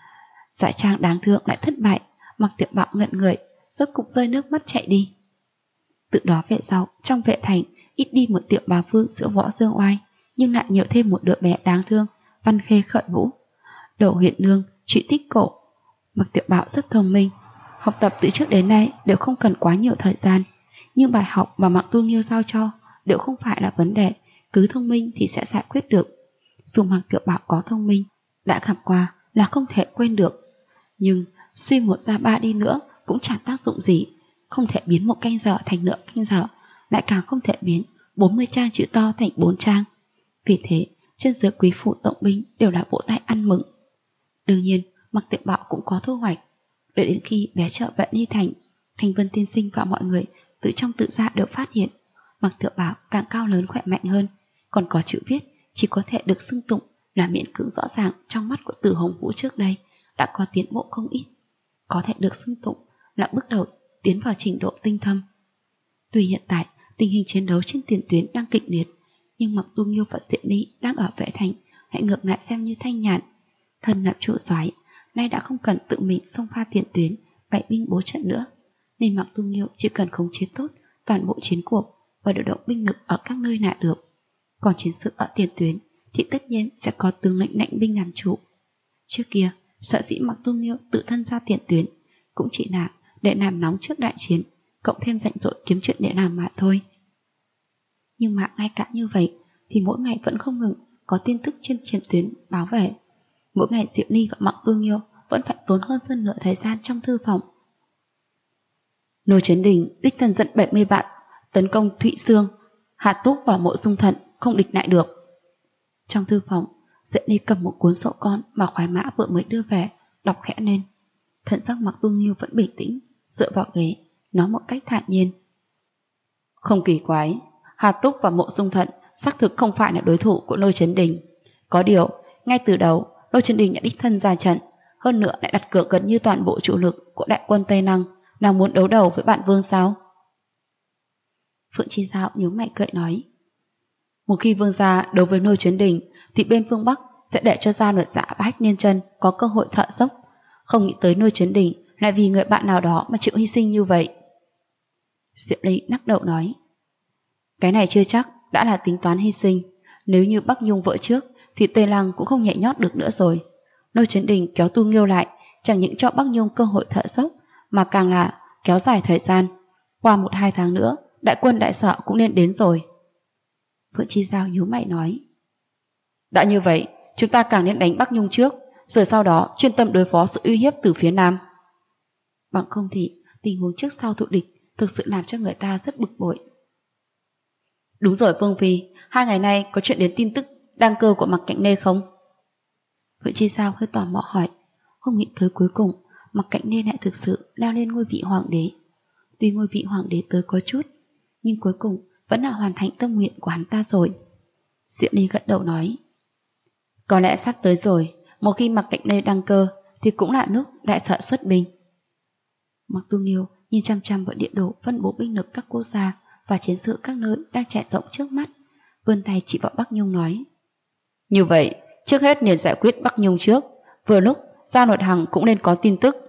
Dạ trang đáng thương lại thất bại. Mạc Tiểu Bảo ngẩn người, rốt cục rơi nước mắt chạy đi. Từ đó về sau, trong vệ thành ít đi một tiểu bá vương giữa võ dương oai, nhưng lại nhiều thêm một đứa bé đáng thương, Văn Khê Khởi Vũ. Đỗ Huyền Nương, Trụy Tích Cổ. Mạc Tiểu Bảo rất thông minh, học tập từ trước đến nay đều không cần quá nhiều thời gian, nhưng bài học mà Mạc Tu Nghiêu giao cho đều không phải là vấn đề, cứ thông minh thì sẽ giải quyết được. Dù Mạc Tiểu Bảo có thông minh, đã gặp qua là không thể quên được, nhưng suy một ra ba đi nữa cũng chẳng tác dụng gì. Không thể biến 1 canh giờ thành nửa canh giờ, lại càng không thể biến 40 trang chữ to thành 4 trang. Vì thế, trên dưới quý phủ tổng binh đều là vỗ tay ăn mừng. Đương nhiên, Mạc Tiểu Bảo cũng có thu hoạch. Đợi đến khi bé trở về Ni Thành, Thanh Vân tiên sinh và mọi người tự trong tự ra đều phát hiện Mạc Tiểu Bảo càng cao lớn khỏe mạnh hơn, còn có chữ viết chỉ có thể được xưng tụng là miễn cưỡng rõ ràng trong mắt của Từ Hồng Vũ trước đây đã có tiến bộ không ít, có thể được xưng tụng là bước đầu tiến vào trình độ tinh thâm. Tuy hiện tại tình hình chiến đấu trên tiền tuyến đang kịch liệt, nhưng Mạc Tu Nghiêu và Diệp Ly đang ở vệ thành hãy ngược lại xem như thanh nhàn. Thân là trụ soái, nay đã không cần tự mình xông pha tiền tuyến, bày binh bố trận nữa, nên Mạc Tu Nghiêu chỉ cần khống chế tốt toàn bộ chiến cuộc và điều động binh lực ở các nơi là được. Còn chiến sự ở tiền tuyến thì tất nhiên sẽ có tướng lĩnh lãnh binh làm chủ. Trước kia, sở dĩ Mạc Tu Nghiêu tự thân ra tiền tuyến cũng chỉ là để làm nóng trước đại chiến, cộng thêm rảnh rỗi kiếm chuyện để làm mà thôi. Nhưng mà ngay cả như vậy thì mỗi ngày vẫn không ngừng có tin tức trên chiến tuyến báo về. Mỗi ngày Diệu Ly và Mạc Tu Nghiêu vẫn phải tốn hơn phân nửa thời gian trong thư phòng. Nô Chấn Đình đích thân dẫn 70 vạn tấn công Thụy Xương, Hà Túc và Mộ Dung Thận không địch lại được. Trong thư phòng, Diệu Ly cầm một cuốn sổ con mà khoái mã vừa mới đưa về, đọc khẽ lên. Thần sắc Mạc Tu Nghiêu vẫn bình tĩnh, dựa vào ghế, nói một cách thản nhiên. Không kỳ quái, Hà Túc và Mộ Dung Thận xác thực không phải là đối thủ của Lôi Chấn Đình. Có điều, ngay từ đầu, Lôi Chấn Đình đã đích thân ra trận, hơn nữa lại đặt cược gần như toàn bộ chủ lực của đại quân Tây Năng, nào muốn đấu đầu với bản vương sao? Phượng Chi Giao nhíu mày cười nói. Một khi vương gia đấu với Lôi Chấn Đình thì bên phương Bắc sẽ để cho Gia Luật Dạ và Hách Niên Chân có cơ hội thở dốc. Không nghĩ tới Lôi Chấn Đình lại vì người bạn nào đó mà chịu hy sinh như vậy. Diệu Ly lắc đầu nói. Cái này chưa chắc đã là tính toán hy sinh. Nếu như Bắc Nhung vợ trước thì Tây Lăng cũng không nhảy nhót được nữa rồi. Lôi Chấn Đình kéo Tu Nghiêu lại chẳng những cho Bắc Nhung cơ hội thở dốc mà càng là kéo dài thời gian. Qua 1-2 tháng nữa đại quân đại sở cũng nên đến rồi. Phượng Chi Giao nhíu mày nói. Đã như vậy chúng ta càng nên đánh Bắc Nhung trước, rồi sau đó chuyên tâm đối phó sự uy hiếp từ phía Nam. Bằng không thì tình huống trước sau thụ địch thực sự làm cho người ta rất bực bội. Đúng rồi Vương Phi, 2 ngày nay có chuyện đến tin tức đăng cơ của Mạc Cạnh Nê không? Vợ Chi Sao hơi tò mò hỏi. Không nghĩ tới cuối cùng Mạc Cạnh Nê lại thực sự leo lên ngôi vị hoàng đế. Tuy ngôi vị hoàng đế tới có chút, nhưng cuối cùng vẫn là hoàn thành tâm nguyện của hắn ta rồi. Diệu Ly gật đầu nói, có lẽ sắp tới rồi. Một khi Mạc Cạnh Nê đăng cơ thì cũng là lúc đại sở xuất binh. Mạc Tu Nghiêu nhìn chăm chăm vào địa đồ phân bố binh lực các quốc gia và chiến sự các nơi đang trải rộng trước mắt, vươn tay chỉ vào Bắc Nhung nói, như vậy trước hết nên giải quyết Bắc Nhung trước, vừa lúc Gia Luật Hằng cũng nên có tin tức.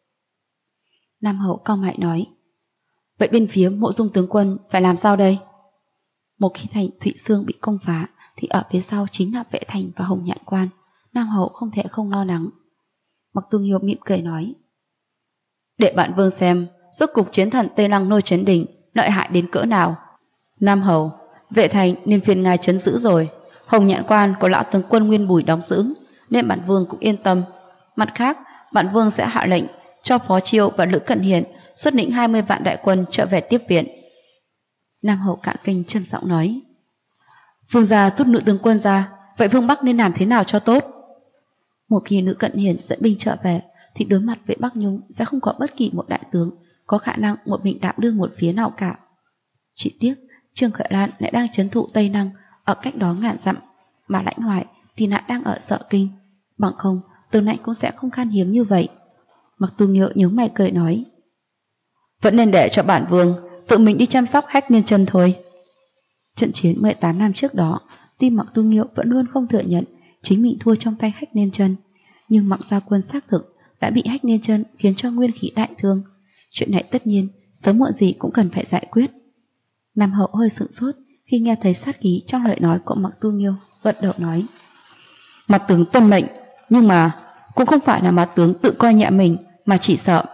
Nam Hậu cau mày nói, vậy bên phía Mộ Dung tướng quân phải làm sao đây? Một khi thành Thụy Xương bị công phá thì ở phía sau chính là Vệ Thành và Hồng Nhạn Quan. Nam Hậu không thể không lo lắng. Mạc Tu Nghiêu mỉm cười nói, để bạn Vương xem rốt cục chiến thần Tây Lăng Lôi Chấn Đỉnh lợi hại đến cỡ nào. Nam Hầu, Vệ Thành nên phiền ngài trấn giữ rồi. Hồng Nhạn Quan có lão tướng quân Nguyên Bùi đóng giữ, nên bản Vương cũng yên tâm. Mặt khác, bản Vương sẽ hạ lệnh cho Phó Chiêu và Lữ Cận Hiền xuất lĩnh 20 vạn đại quân trở về tiếp viện. Nam Hậu Cạn Kinh trầm giọng nói, Vương gia rút nữ tướng quân ra, vậy Vương Bắc nên làm thế nào cho tốt? Một khi Lữ Cận Hiền dẫn binh trở về thì đối mặt với Bắc Nhung sẽ không có bất kỳ một đại tướng có khả năng một mình đảm đương một phía nào cả. Chỉ tiếc Trương Khởi Lan lại đang trấn thụ Tây Năng ở cách đó ngàn dặm, mà Lãnh Hoài thì lại đang ở Sợ Kinh, bằng không tướng lãnh cũng sẽ không khan hiếm như vậy. Mạc Tu Nghiêu nhớ mày cười nói, vẫn nên để cho bản Vương tự mình đi chăm sóc Hách Liên Chân thôi. Trận chiến 18 năm trước đó, tuy Mạc Tu Nghiêu vẫn luôn không thừa nhận chính mình thua trong tay Hách Liên Chân, nhưng Mạc Gia Quân xác thực đã bị Hách Liên Chân khiến cho nguyên khí đại thương. Chuyện này tất nhiên sớm muộn gì cũng cần phải giải quyết. Nam Hậu hơi sửng sốt khi nghe thấy sát khí trong lời nói của Mạc Tu Nghiêu, gật đầu nói, Mạc tướng tuân mệnh, nhưng mà cũng không phải là Mạc tướng tự coi nhẹ mình, mà chỉ sợ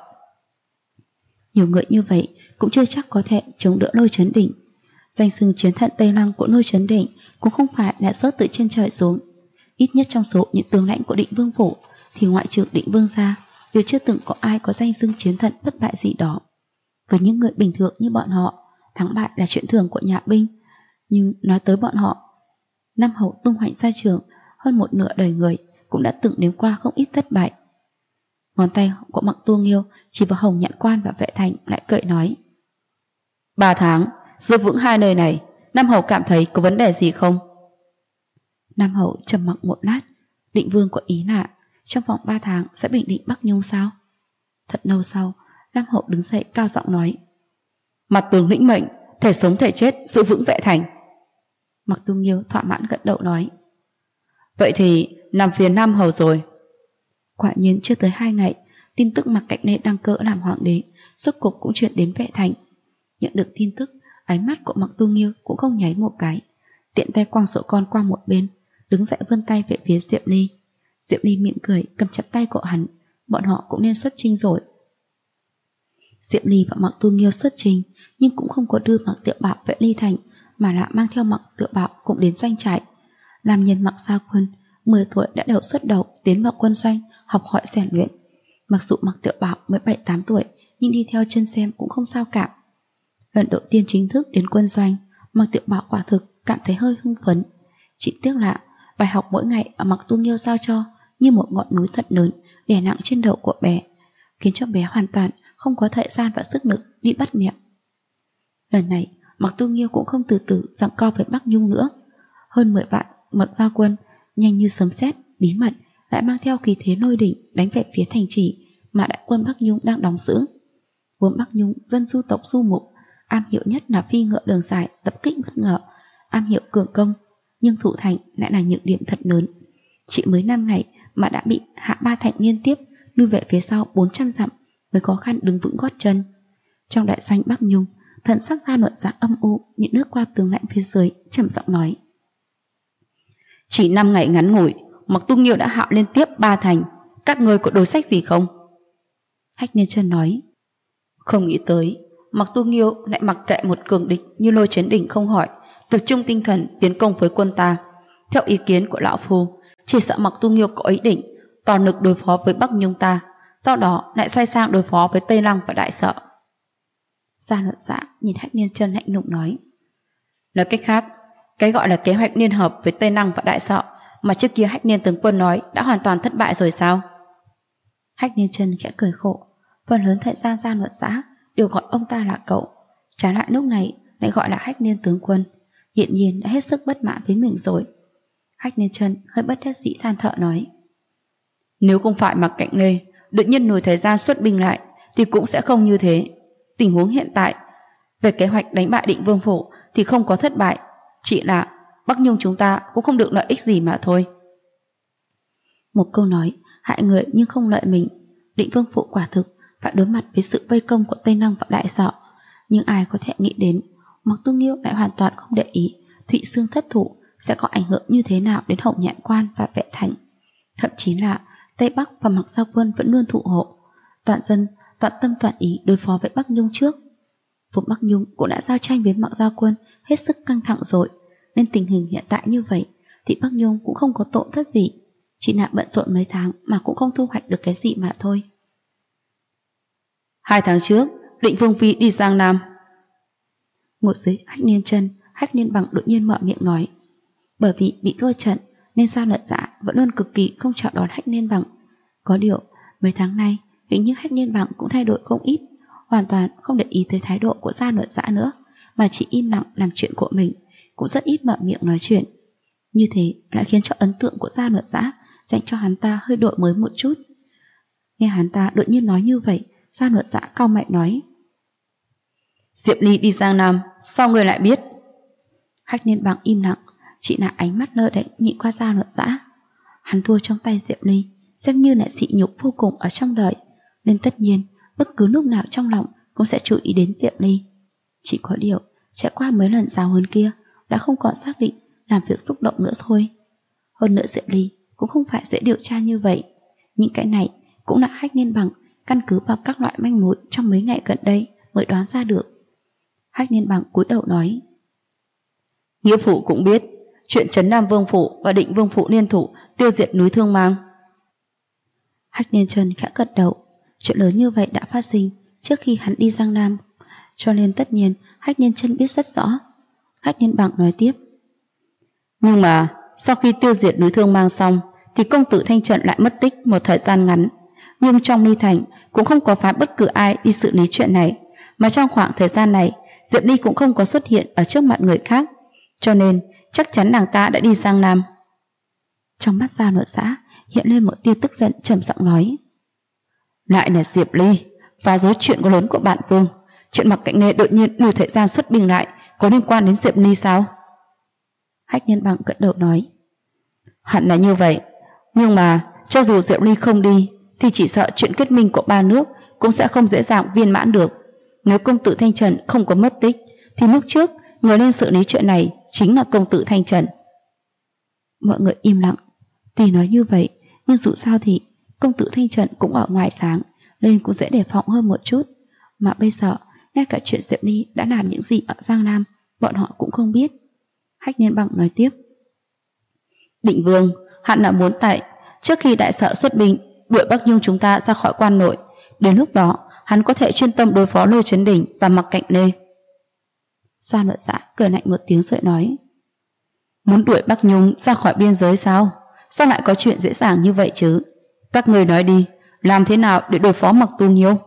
nhiều người như vậy cũng chưa chắc có thể chống đỡ Lôi Chấn Đỉnh. Danh xưng chiến thần Tây Lăng của Lôi Chấn Đỉnh cũng không phải là rớt từ trên trời xuống. Ít nhất trong số những tướng lãnh của Định Vương phủ thì ngoại trừ Định Vương gia, đều chưa từng có ai có danh xưng chiến thần bất bại gì đó. Với những người bình thường như bọn họ, thắng bại là chuyện thường của nhà binh. Nhưng nói tới bọn họ, Nam Hậu tung hoành ra trường hơn một nửa đời người cũng đã từng nếm qua không ít thất bại. Ngón tay của Mạc Tu Nghiêu chỉ vào Hồng Nhạn Quan và Vệ Thành lại cười nói, 3 tháng giữ vững 2 nơi này, Nam Hậu cảm thấy có vấn đề gì không? Nam Hậu trầm mặc một lát. Định Vương có ý là trong vòng 3 tháng sẽ bình định Bắc Nhung sao? Thật lâu sau, Nam Hậu đứng dậy cao giọng nói, Mặt tướng lĩnh mệnh, thể sống thể chết giữ vững Vệ Thành. Mạc Tu Nghiêu thỏa mãn gật đầu nói, vậy thì nằm phía Nam Hầu rồi. Quả nhiên chưa tới 2 ngày, tin tức Mạc Cạnh Nê đăng cơ làm hoàng đế rốt cục cũng chuyển đến Vệ Thành. Nhận được tin tức, ánh mắt của Mạc Tu Nghiêu cũng không nháy một cái, tiện tay quăng sổ con qua một bên, đứng dậy vươn tay về phía Diệu Ly. Diệu Ly mỉm cười cầm chặt tay của hắn, bọn họ cũng nên xuất chinh rồi. Diệu Ly và Mạc Tu Nghiêu xuất chinh, nhưng cũng không có đưa Mạc Tiểu Bảo về Ly Thành, mà là mang theo Mạc Tiểu Bảo cũng đến doanh trại. Nam nhân Mạc Gia Quân 10 tuổi đã đầu xuất đầu tiến vào quân doanh học hỏi rèn luyện. Mặc dù Mạc Tiểu Bảo mới 7-8 tuổi, nhưng đi theo chân xem cũng không sao cả. Lần đầu tiên chính thức đến quân doanh, Mạc Tiểu Bảo quả thực cảm thấy hơi hưng phấn. Chỉ tiếc là bài học mỗi ngày ở Mạc Tu Nghiêu giao cho như một ngọn núi thật lớn đè nặng trên đầu của bé, khiến cho bé hoàn toàn không có thời gian và sức lực đi bắt nẹo. Lần này Mạc Tu Nghiêu cũng không từ từ giằng co với Bắc Nhung nữa. Hơn 10 vạn Mạc Gia Quân nhanh như sấm sét bí mật lại mang theo khí thế lôi đỉnh đánh về phía thành trì mà đại quân Bắc Nhung đang đóng giữ. Vốn Bắc Nhung dân du tộc du mục, am hiểu nhất là phi ngựa đường dài, tập kích bất ngờ, am hiểu cường công, nhưng thủ thành lại là nhược điểm thật lớn. Chỉ mới 5 ngày mà đã bị hạ 3 thành liên tiếp lui về phía sau 400 dặm mới khó khăn đứng vững gót chân. Trong đại doanh Bắc Nhung, thần sắc Gia Luận Giá âm u nhìn nước qua tướng lãnh phía dưới, trầm giọng nói, chỉ 5 ngày ngắn ngủi, Mạc Tu Nghiêu đã hạ liên tiếp 3 thành, các người có đối sách gì không? Hách Liên Chân nói, không nghĩ tới Mạc Tu Nghiêu lại mặc kệ một cường địch như Lôi Chấn Đỉnh không hỏi, tập trung tinh thần tiến công với quân ta. Theo ý kiến của lão phu, chỉ sợ Mạc Tu Nghiêu có ý định toàn lực đối phó với Bắc Nhung ta, sau đó lại xoay sang đối phó với Tây Lăng và Đại Sở. Gia Luật Giã nhìn Hách Liên Chân lạnh lùng nói cách khác, cái gọi là kế hoạch liên hợp với Tây Năng và Đại Sọ mà trước kia Hách Liên tướng quân nói đã hoàn toàn thất bại rồi sao? Hách Liên Chân khẽ cười khổ. Phần lớn thời gian Gia Luật Giã đều gọi ông ta là cậu, trái lại lúc này lại gọi là Hách Liên tướng quân, hiển nhiên đã hết sức bất mãn với mình rồi. Hách Liên Chân hơi bất đắc dĩ than thở nói: Nếu không phải Mạc Cạnh Lê đột nhiên lùi thời gian xuất binh lại thì cũng sẽ không như thế. Tình huống hiện tại về kế hoạch đánh bại Định Vương Phủ thì không có thất bại, chỉ là Bắc Nhung chúng ta cũng không được lợi ích gì mà thôi. Một câu nói hại người nhưng không lợi mình. Định Vương Phủ quả thực phải đối mặt với sự vây công của Tây Năng và Đại Sọ, nhưng ai có thể nghĩ đến Mạc Tu Nghiêu lại hoàn toàn không để ý Thụy Xương thất thủ sẽ có ảnh hưởng như thế nào đến Hồng Nhạn Quan và Vệ Thành. Thậm chí là Tây Bắc và Mạc Giao Quân vẫn luôn thụ hộ, toàn dân toàn tâm toàn ý đối phó với Bắc Nhung trước. Vùng Bắc Nhung cũng đã giao tranh với Mạc Giao Quân hết sức căng thẳng rồi, nên tình hình hiện tại như vậy thì Bắc Nhung cũng không có tổn thất gì, chỉ là bận rộn mấy tháng mà cũng không thu hoạch được cái gì mà thôi. 2 tháng trước, Định Vương Phi đi Giang Nam. Ngồi dưới Hách Liên Chân, Hách Liên Bằng đột nhiên mở miệng nói. Bởi vì bị thua trận nên Gia Luật Giã vẫn luôn cực kỳ không chào đón Hách Liên Bằng. Có điều mấy tháng nay hình như Hách Liên Bằng cũng thay đổi không ít, hoàn toàn không để ý tới thái độ của Gia Luật Giã nữa, mà chỉ im lặng làm chuyện của mình, cũng rất ít mở miệng nói chuyện. Như thế lại khiến cho ấn tượng của Gia Luật Giã dành cho hắn ta hơi đổi mới một chút. Nghe hắn ta đột nhiên nói như vậy, Gia Luật Giã cau mày nói: Diệp Ly đi Giang Nam, sao người lại biết? Hách Liên Bằng im lặng, chỉ là ánh mắt lơ đễnh nhìn qua Gia Luật Giã. Hắn thua trong tay Diệp Ly xem như là sỉ nhục vô cùng ở trong đời, nên tất nhiên bất cứ lúc nào trong lòng cũng sẽ chú ý đến Diệp Ly. Chỉ có điều trải qua mấy lần giáo huấn kia đã không còn xác định làm việc xúc động nữa thôi. Hơn nữa Diệp Ly cũng không phải dễ điều tra như vậy. Những cái này cũng là Hách Liên Bằng căn cứ vào các loại manh mối trong mấy ngày gần đây mới đoán ra được. Hách Liên Bằng cúi đầu nói: Nghĩa phụ cũng biết chuyện Trấn Nam Vương Phủ và Định Vương Phủ liên thủ tiêu diệt núi Thương Mang. Hách Liên Chân khẽ gật đầu. Chuyện lớn như vậy đã phát sinh trước khi hắn đi Giang Nam, cho nên tất nhiên Hách Liên Chân biết rất rõ. Hách Liên Bằng nói tiếp: Nhưng mà sau khi tiêu diệt núi Thương Mang xong thì công tử Thanh Trận lại mất tích một thời gian ngắn, nhưng trong Ly Thành cũng không có phái bất cứ ai đi xử lý chuyện này, mà trong khoảng thời gian này Diệp Ly cũng không có xuất hiện ở trước mặt người khác, cho nên chắc chắn nàng ta đã đi Giang Nam. Trong mắt Gia Luật Giã hiện lên một tia tức giận, trầm giọng nói: Lại là Diệp Ly phá rối chuyện có lớn của bản vương. Chuyện Mạc Cạnh Lê đột nhiên lùi thời gian xuất binh lại có liên quan đến Diệp Ly sao? Hách Liên Bằng gật đầu nói: Hẳn là như vậy, nhưng mà cho dù Diệp Ly không đi thì chỉ sợ chuyện kết minh của ba nước cũng sẽ không dễ dàng viên mãn được. Nếu công tử Thanh Trần không có mất tích thì lúc trước người nên xử lý chuyện này chính là công tử Thanh Trần. Mọi người im lặng. Tuy nói như vậy nhưng dù sao thì công tử Thanh Trần cũng ở ngoài sáng nên cũng dễ đề phòng hơn một chút. Mà bây giờ ngay cả chuyện Diệp Ly đã làm những gì ở Giang Nam bọn họ cũng không biết. Hách Liên Bằng nói tiếp: Định Vương hẳn là muốn tại trước khi đại sở xuất binh đuổi Bắc Nhung chúng ta ra khỏi quan nội, đến lúc đó hắn có thể chuyên tâm đối phó Lôi Chấn Đỉnh và Mạc Cạnh Lê. Gia Luật Giã cười lạnh một tiếng rồi nói: Muốn đuổi Bắc Nhung ra khỏi biên giới sao? Sao lại có chuyện dễ dàng như vậy chứ? Các người nói đi, làm thế nào để đối phó Mạc Tu Nghiêu?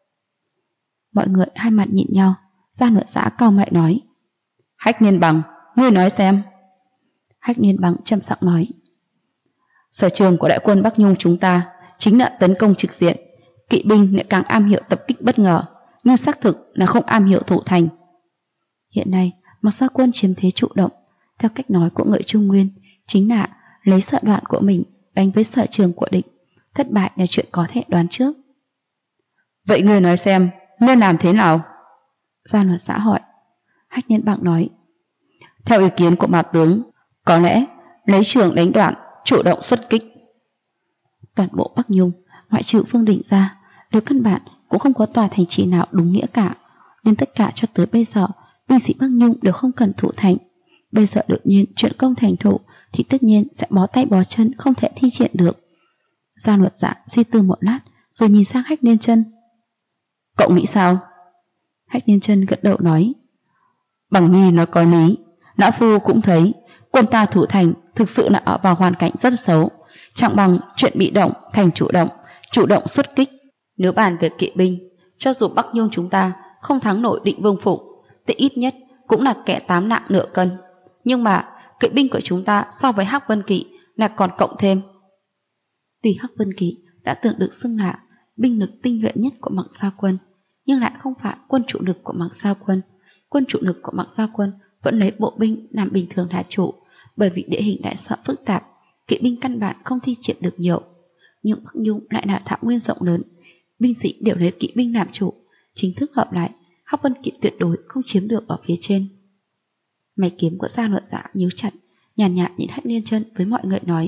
Mọi người hai mặt nhìn nhau. Gia Luật Giã cau mày nói: Hách Liên Bằng, ngươi nói xem. Hách Liên Bằng trầm giọng nói: Sở trường của đại quân Bắc Nhung chúng ta chính là tấn công trực diện, kỵ binh lại càng am hiểu tập kích bất ngờ, nhưng xác thực là không am hiểu thủ thành. Hiện nay Mạc Gia Quân chiếm thế chủ động, theo cách nói của người Trung Nguyên, chính là lấy sở đoạn của mình đánh với sở trường của địch. Thất bại là chuyện có thể đoán trước. Vậy ngươi nói xem nên làm thế nào? Gia Luật Giã hỏi. Hách Liên Bằng nói: Theo ý kiến của Mạc tướng, có lẽ lấy trường đánh đoạn, chủ động xuất kích. Toàn bộ Bắc Nhung ngoại trừ Vương Đình ra đều căn bản cũng không có tòa thành trì nào đúng nghĩa cả, nên tất cả cho tới bây giờ binh sĩ Bắc Nhung đều không cần thủ thành. Bây giờ đột nhiên chuyện công thành thủ thì tất nhiên sẽ bó tay bó chân, không thể thi triển được. Gia Luật Giã suy tư một lát rồi nhìn sang Hách Liên Chân: Cậu nghĩ sao? Hách Liên Chân gật đầu nói: Bằng Nhi nói có lý, lão phu cũng thấy quân ta thủ thành thực sự là ở vào hoàn cảnh rất xấu, chẳng bằng chuyện bị động thành chủ động xuất kích. Nếu bàn về kỵ binh, cho dù Bắc Nhung chúng ta không thắng nổi Định Vương Phủ thì ít nhất cũng là kẻ 8 nặng nửa cân, nhưng mà kỵ binh của chúng ta so với Hắc Vân Kỵ là còn cộng thêm. Tuy Hắc Vân Kỵ đã từng được xưng là binh lực tinh nhuệ nhất của Mạc Gia Quân, nhưng lại không phải quân chủ lực của Mạc Gia Quân. Quân chủ lực của Mạc Gia Quân vẫn lấy bộ binh làm bình thường là chủ, bởi vì địa hình đại sở phức tạp, kỵ binh căn bản không thi triển được nhiều. Nhưng Bắc Nhung lại là thảo nguyên rộng lớn, binh sĩ đều lấy kỵ binh làm chủ, chính thức hợp lại, Hắc Vân Kỵ tuyệt đối không chiếm được ở phía trên. Mày kiếm của Gia Luật Dạ nhíu chặt, nhàn nhạt nhìn Hách Liên Chân với mọi người nói: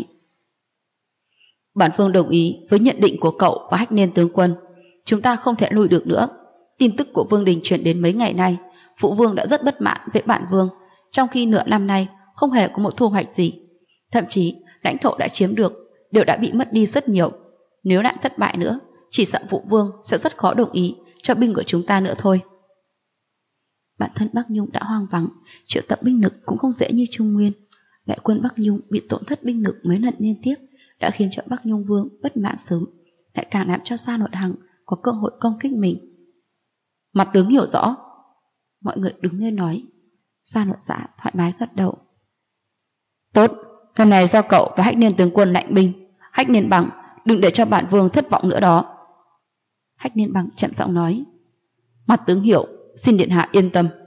Bản phương đồng ý với nhận định của cậu và Hách Liên tướng quân, chúng ta không thể lùi được nữa. Tin tức của Vương Đình truyền đến mấy ngày nay, Phụ Vương đã rất bất mãn với bản Vương, trong khi nửa năm nay không hề có một thu hoạch gì, thậm chí lãnh thổ đã chiếm được đều đã bị mất đi rất nhiều. Nếu lại thất bại nữa, chỉ sợ Phụ Vương sẽ rất khó đồng ý cho binh của chúng ta nữa thôi. Bản thân Bắc Nhung đã hoang vắng, triệu tập binh lực cũng không dễ như Trung Nguyên. Đại quân Bắc Nhung bị tổn thất binh lực mấy lần liên tiếp đã khiến cho Bắc Nhung Vương bất mãn sớm, lại càng làm cho Sa Nội Hằng có cơ hội công kích mình. Mặt tướng hiểu rõ. Mọi người đứng lên nói. Sa Nội Dạ thoải mái gật đầu. Tốt, lần này do cậu và Hách Liên tướng quân lãnh binh. Hách Liên Bằng, đừng để cho bản Vương thất vọng nữa đó. Hách Liên Bằng chậm giọng nói. Mặt tướng hiểu, xin điện hạ yên tâm.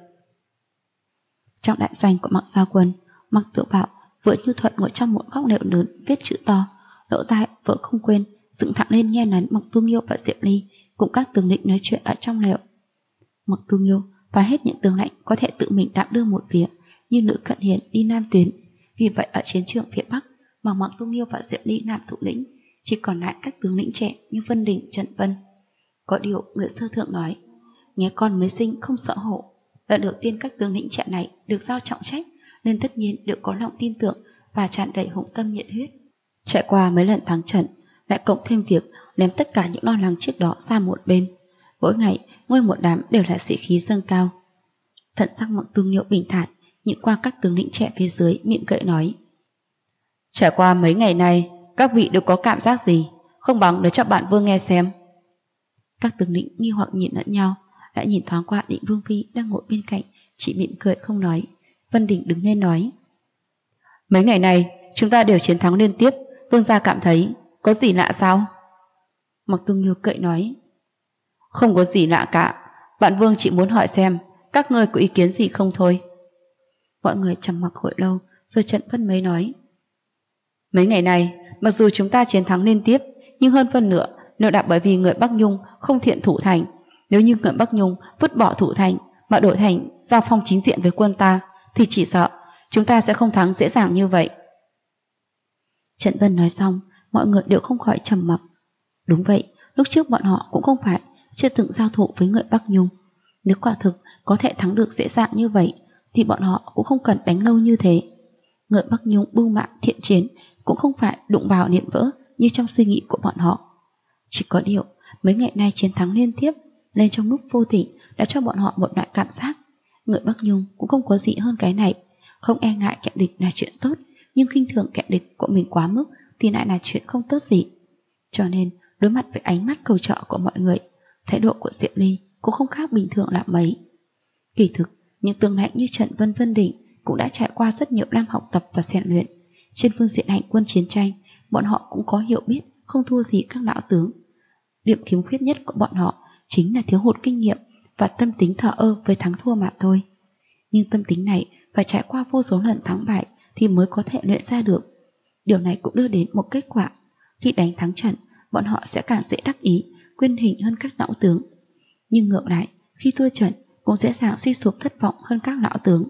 Trong đại doanh của Mạc Gia Quân, Mạc Tiểu Bảo vừa nhu thuận ngồi trong một góc lều lớn viết chữ to, lỗ tai vợ không quên dựng thẳng lên nghe nắn Mạc Tu Nghiêu và Diệp Ly cùng các tướng lĩnh nói chuyện ở trong lều. Mạc Tu Nghiêu và hết những tướng lãnh có thể tự mình đảm đương một việc, như Nữ Cận Hiền đi Nam tuyến. Vì vậy ở chiến trường phía Bắc, mà Mạc Tu Nghiêu và Diệp Ly làm thủ lĩnh, chỉ còn lại các tướng lĩnh trẻ như Vân Đình, Trần Vân. Có điều người sơ thượng nói, nghe con mới sinh không sợ hổ. Lần đầu tiên các tướng lĩnh trẻ này được giao trọng trách, nên tất nhiên đều có lòng tin tưởng và tràn đầy hùng tâm nhiệt huyết. Trải qua mấy lần thắng trận, lại cộng thêm việc ném tất cả những lo lắng trước đó ra một bên. Mỗi ngày, nguyên một đám đều là sĩ khí dâng cao. Thận sắc Mạc Tu Nghiêu bình thản, nhìn qua các tướng lĩnh trẻ phía dưới, mỉm cười nói: Trải qua mấy ngày nay, các vị đều có cảm giác gì? Không bằng để cho bản Vương nghe xem. Các tướng lĩnh nghi hoặc nhìn lẫn nhau, lại nhìn thoáng qua Định Vương Phi đang ngồi bên cạnh, chỉ mỉm cười không nói. Vân Đình đứng lên nói: Mấy ngày này chúng ta đều chiến thắng liên tiếp, Vương gia cảm thấy có gì lạ sao? Mạc Tu Nghiêu cười nói: Không có gì lạ cả, bản Vương chỉ muốn hỏi xem các ngươi có ý kiến gì không thôi. Mọi người trầm mặc hồi lâu, rồi Trần Vân mới nói: Mấy ngày này mặc dù chúng ta chiến thắng liên tiếp, nhưng hơn phân nửa nếu đã bởi vì người Bắc Nhung không thiện thủ thành. Nếu như người Bắc Nhung vứt bỏ thủ thành mà đổi thành giao phong chính diện với quân ta, thì chỉ sợ chúng ta sẽ không thắng dễ dàng như vậy. Trần Vân nói xong, mọi người đều không khỏi trầm mặc. Đúng vậy, lúc trước bọn họ cũng không phải chưa từng giao thủ với người Bắc Nhung. Nếu quả thực có thể thắng được dễ dàng như vậy, thì bọn họ cũng không cần đánh lâu như thế. Người Bắc Nhung bưu mạng thiện chiến cũng không phải đụng vào niệm vỡ như trong suy nghĩ của bọn họ. Chỉ có điều mấy ngày nay chiến thắng liên tiếp, nên trong lúc vô tình đã cho bọn họ một loại cảm giác người Bắc Nhung cũng không có gì hơn cái này. Không e ngại kẻ địch là chuyện tốt, nhưng khinh thường kẻ địch của mình quá mức thì lại là chuyện không tốt gì. Cho nên đối mặt với ánh mắt cầu trợ của mọi người, thái độ của Diệp Ly cũng không khác bình thường là mấy. Kỳ thực, những tướng lãnh như Trần Vân, Vân Đình cũng đã trải qua rất nhiều năm học tập và rèn luyện. Trên phương diện hành quân chiến tranh, bọn họ cũng có hiểu biết không thua gì các lão tướng. Điểm khiếm khuyết nhất của bọn họ chính là thiếu hụt kinh nghiệm và tâm tính thờ ơ với thắng thua mà thôi. Nhưng tâm tính này phải trải qua vô số lần thắng bại thì mới có thể luyện ra được. Điều này cũng đưa đến một kết quả: khi đánh thắng trận, bọn họ sẽ càng dễ đắc ý, quyên hình hơn các lão tướng. Nhưng ngược lại, khi thua trận cũng dễ dàng suy sụp thất vọng hơn các lão tướng.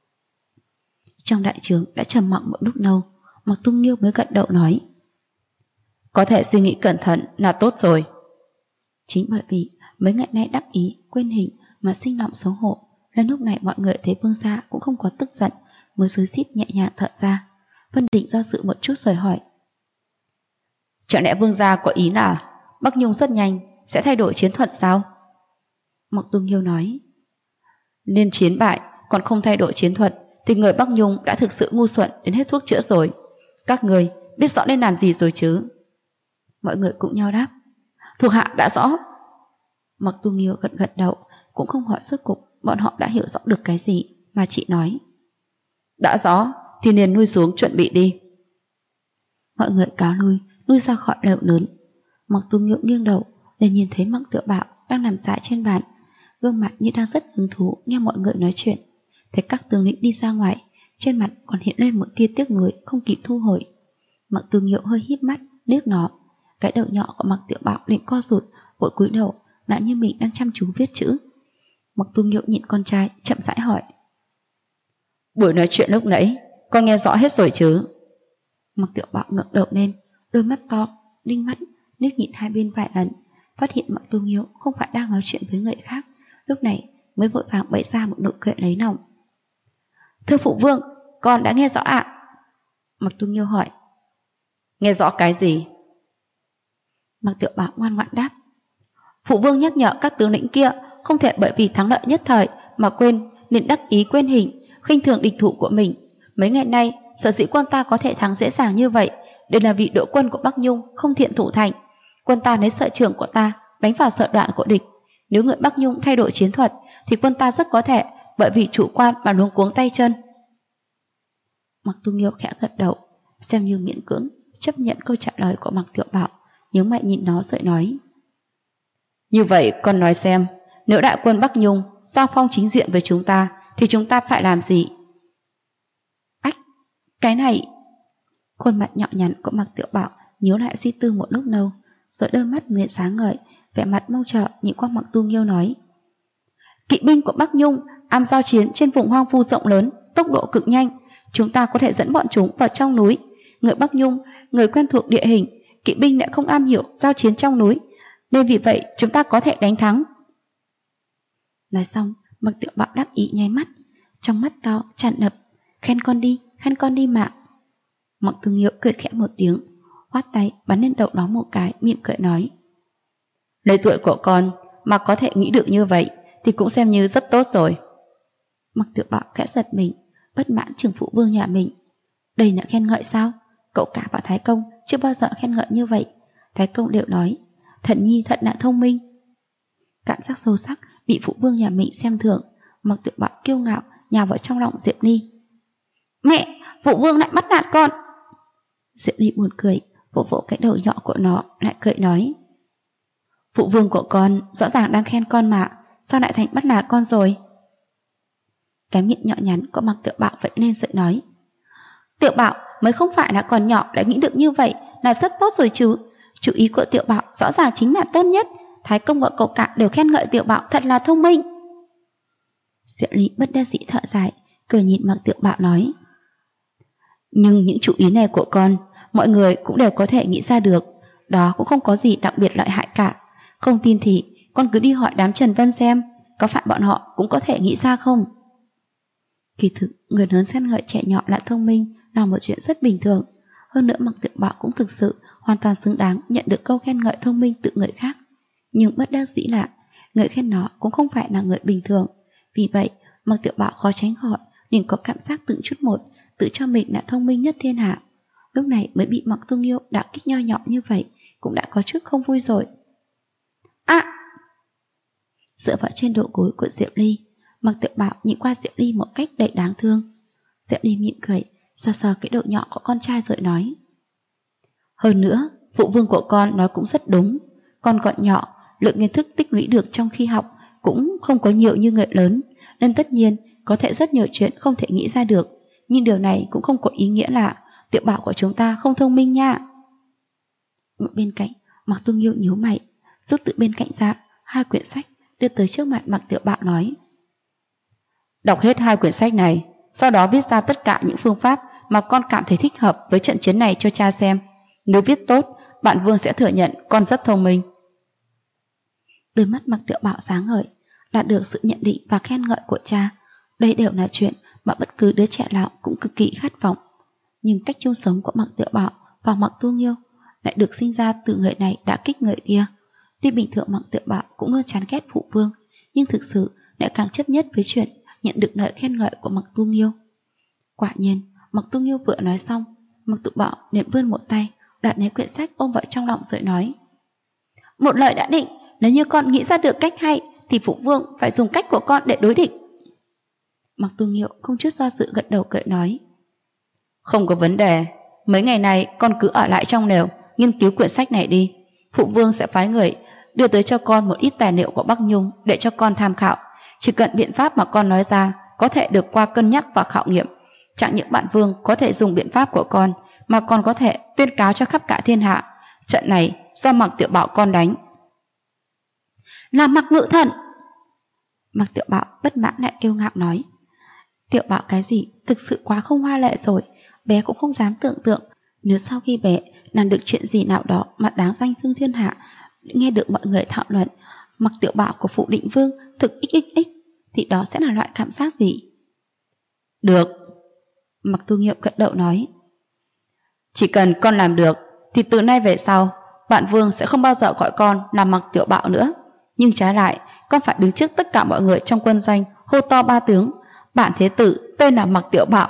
Trong đại trướng đã trầm mặc một lúc lâu, Mạc Tu Nghiêu mới gật đầu nói: Có thể suy nghĩ cẩn thận là tốt rồi. Chính bởi vì mấy ngày nay đắc ý, quên hình mà sinh lòng xấu hổ, nên lúc này mọi người thấy Vương gia cũng không có tức giận, mới xúi xít nhẹ nhàng thở ra. Vân Định do dự một chút rồi hỏi: Chẳng lẽ Vương gia có ý là Bắc Nhung rất nhanh sẽ thay đổi chiến thuật sao? Mạc Tu Nghiêu nói: Nên chiến bại còn không thay đổi chiến thuật thì người Bắc Nhung đã thực sự ngu xuẩn đến hết thuốc chữa rồi. Các người biết rõ nên làm gì rồi chứ? Mọi người cũng nhau đáp: Thuộc hạ đã rõ. Mặc Tu Nghiêu gật đầu, cũng không hỏi rốt cục bọn họ đã hiểu rõ được cái gì, mà chị nói: Đã rõ thì liền nuôi xuống chuẩn bị đi. Mọi người cáo lui ra khỏi lều lớn. Mặc Tu Nghiêu nghiêng đầu liền nhìn thấy Mặc Tiểu Bảo đang nằm dài trên bàn, gương mặt như đang rất hứng thú nghe mọi người nói chuyện. Thấy các tướng lĩnh đi ra ngoài, trên mặt còn hiện lên một tia tiếc nuối không kịp thu hồi. Mặc Tu Nghiêu hơi híp mắt liếc nó, cái đầu nhỏ của Mặc Tiểu Bảo liền co rụt, vội cúi đầu, lại như mình đang chăm chú viết chữ. Mặc Tu Nghiêu nhìn con trai chậm rãi hỏi: Buổi nói chuyện lúc nãy con nghe rõ hết rồi chứ? Mặc Tiểu Bảo ngẩng đầu lên, đôi mắt to đinh mắt liếc nhìn hai bên vài lần, phát hiện Mặc Tu Nghiêu không phải đang nói chuyện với người khác, lúc này mới vội vàng bày ra một nụ cười lấy lòng. Thưa phụ vương, con đã nghe rõ ạ. Mặc Tu Nghiêu hỏi: Nghe rõ cái gì? Mặc Tiểu Bảo ngoan ngoãn đáp: Phụ vương nhắc nhở các tướng lĩnh kia không thể bởi vì thắng lợi nhất thời mà quên, nên đắc ý quên hình, khinh thường địch thủ của mình. Mấy ngày nay sở dĩ quân ta có thể thắng dễ dàng như vậy đều là vì đội quân của Bắc Nhung không thiện thủ thành. Quân ta lấy sở trường của ta đánh vào sở đoạn của địch. Nếu người Bắc Nhung thay đổi chiến thuật thì quân ta rất có thể bởi vì chủ quan mà luống cuống tay chân. Mặc Tu Nghiêu khẽ gật đầu, xem như miễn cưỡng chấp nhận câu trả lời của Mặc Tiểu Bảo, nhớ mày nhìn nó rồi nói: Như vậy con nói xem, nếu đại quân Bắc Nhung giao phong chính diện với chúng ta thì chúng ta phải làm gì? Ách, cái này... Khuôn mặt nhỏ nhắn của Mặc Tiểu Bảo nhớ lại suy tư một lúc lâu, rồi đôi mắt liền sáng ngời, vẻ mặt mong chờ nhìn qua Mặc Tu Nghiêu nói: Kỵ binh của Bắc Nhung am giao chiến trên vùng hoang vu rộng lớn, tốc độ cực nhanh. Chúng ta có thể dẫn bọn chúng vào trong núi. Người Bắc Nhung, người quen thuộc địa hình, kỵ binh lại không am hiểu giao chiến trong núi, nên vì vậy chúng ta có thể đánh thắng. Nói xong, Mặc Tiểu Bảo đắc ý nháy mắt, trong mắt to tràn ngập: Khen con đi mà. Mặc Tu Nghiêu cười khẽ một tiếng, khoát tay bắn lên đầu nó một cái, mỉm cười nói: Lấy tuổi của con mà có thể nghĩ được như vậy thì cũng xem như rất tốt rồi. Mặc Tiểu Bảo khẽ giật mình, bất mãn chừng phụ vương nhà mình. Đây là khen ngợi sao? Cậu cả và Thái Công chưa bao giờ khen ngợi như vậy. Thái Công đều nói: Thần nhi thật là thông minh. Cảm giác sâu sắc bị phụ vương nhà mình xem thường, Mặc Tiểu Bảo kiêu ngạo nhào vào trong lòng Diệp Ly. Mẹ, phụ vương lại bắt nạt con. Diệp Ly buồn cười, vỗ vỗ cái đầu nhỏ của nó, lại cười nói: Phụ vương của con rõ ràng đang khen con mà, sao lại thành bắt nạt con rồi? Cái miệng nhỏ nhắn của Mặc Tiểu Bảo vẫy lên rồi nói: Tiểu Bảo mới không phải là còn nhỏ đã nghĩ được như vậy là rất tốt rồi chứ. Chủ ý của Tiểu Bảo rõ ràng chính là tốt nhất. Thái Công và cậu cả đều khen ngợi Tiểu Bảo thật là thông minh. Diệp Ly bất đắc dĩ thở dài, cười nhìn Mặc Tiểu Bảo nói: Nhưng những chủ ý này của con mọi người cũng đều có thể nghĩ ra được, đó cũng không có gì đặc biệt lợi hại cả. Không tin thì con cứ đi hỏi đám Trần Vân xem, có phải bọn họ cũng có thể nghĩ ra không? Kỳ thực người lớn khen ngợi trẻ nhỏ là thông minh là một chuyện rất bình thường. Hơn nữa Mặc Tiểu Bảo cũng thực sự hoàn toàn xứng đáng nhận được câu khen ngợi thông minh từ người khác. Nhưng bất đắc dĩ là người khen nó cũng không phải là người bình thường. Vì vậy Mặc Tiểu Bảo khó tránh khỏi liền có cảm giác từng chút một tự cho mình là thông minh nhất thiên hạ. Lúc này mới bị Mặc Tu Nghiêu đả kích nho nhỏ như vậy, cũng đã có chút không vui rồi. Dựa vào trên đầu gối của Diệp Ly, Mặc Tiểu Bảo nhìn qua Diệp Ly một cách đầy đáng thương. Diệp Ly mỉm cười, sờ sờ cái đầu nhỏ của con trai rồi nói: Hơn nữa, phụ vương của con nói cũng rất đúng. Con còn nhỏ, lượng kiến thức tích lũy được trong khi học cũng không có nhiều như người lớn, nên tất nhiên có thể rất nhiều chuyện không thể nghĩ ra được. Nhưng điều này cũng không có ý nghĩa là Tiểu Bảo của chúng ta không thông minh nha. Một bên cạnh, Mặc Tu Nghiêu nhíu mày, rút từ bên cạnh ra 2 quyển sách đưa tới trước mặt Mặc Tiểu Bảo nói: Đọc hết 2 quyển sách này, sau đó viết ra tất cả những phương pháp mà con cảm thấy thích hợp với trận chiến này cho cha xem. Nếu viết tốt, bạn Vương sẽ thừa nhận con rất thông minh. Đôi mắt Mặc Tiểu Bảo sáng ngời, đạt được sự nhận định và khen ngợi của cha. Đây đều là chuyện mà bất cứ đứa trẻ nào cũng cực kỳ khát vọng. Nhưng cách chung sống của Mặc Tiểu Bảo và Mặc Tu Nghiêu lại được sinh ra từ người này đã kích người kia. Tuy bình thường Mặc Tiểu Bảo cũng luôn chán ghét phụ vương, nhưng thực sự lại càng chấp nhất với chuyện nhận được lời khen ngợi của Mặc Tu Nghiêu. Quả nhiên, Mặc Tu Nghiêu vừa nói xong, Mặc Tự Bảo liền vươn một tay, đặt lấy quyển sách ôm vào trong lòng rồi nói: Một lời đã định, nếu như con nghĩ ra được cách hay, thì phụ vương phải dùng cách của con để đối địch. Mặc Tu Nghiêu không chút do dự gật đầu cười nói: Không có vấn đề, mấy ngày này con cứ ở lại trong lều nghiên cứu quyển sách này đi. Phụ vương sẽ phái người đưa tới cho con một ít tài liệu của Bắc Nhung để cho con tham khảo. Chỉ cần biện pháp mà con nói ra có thể được qua cân nhắc và khảo nghiệm, chẳng những bạn vương có thể dùng biện pháp của con, mà còn có thể tuyên cáo cho khắp cả thiên hạ. Trận này do Mặc Tiểu Bảo con đánh. Là Mặc Ngự Thần! Mặc Tiểu Bảo bất mãn lại kiêu ngạo nói: Tiểu Bảo cái gì, thực sự quá không hoa lệ rồi. Bé cũng không dám tưởng tượng nếu sau khi bé làm được chuyện gì nào đó mà đáng danh xưng thiên hạ, nghe được mọi người thảo luận Mặc Tiểu Bảo của Phụ Định Vương thực xxx, thì đó sẽ là loại cảm giác gì? Được, Mặc Tu Nghiêu gật đầu nói: Chỉ cần con làm được thì từ nay về sau bạn vương sẽ không bao giờ gọi con là Mặc Tiểu Bảo nữa. Nhưng trái lại, con phải đứng trước tất cả mọi người trong quân doanh hô to 3 tiếng: Bản thế tử tên là Mặc Tiểu Bảo.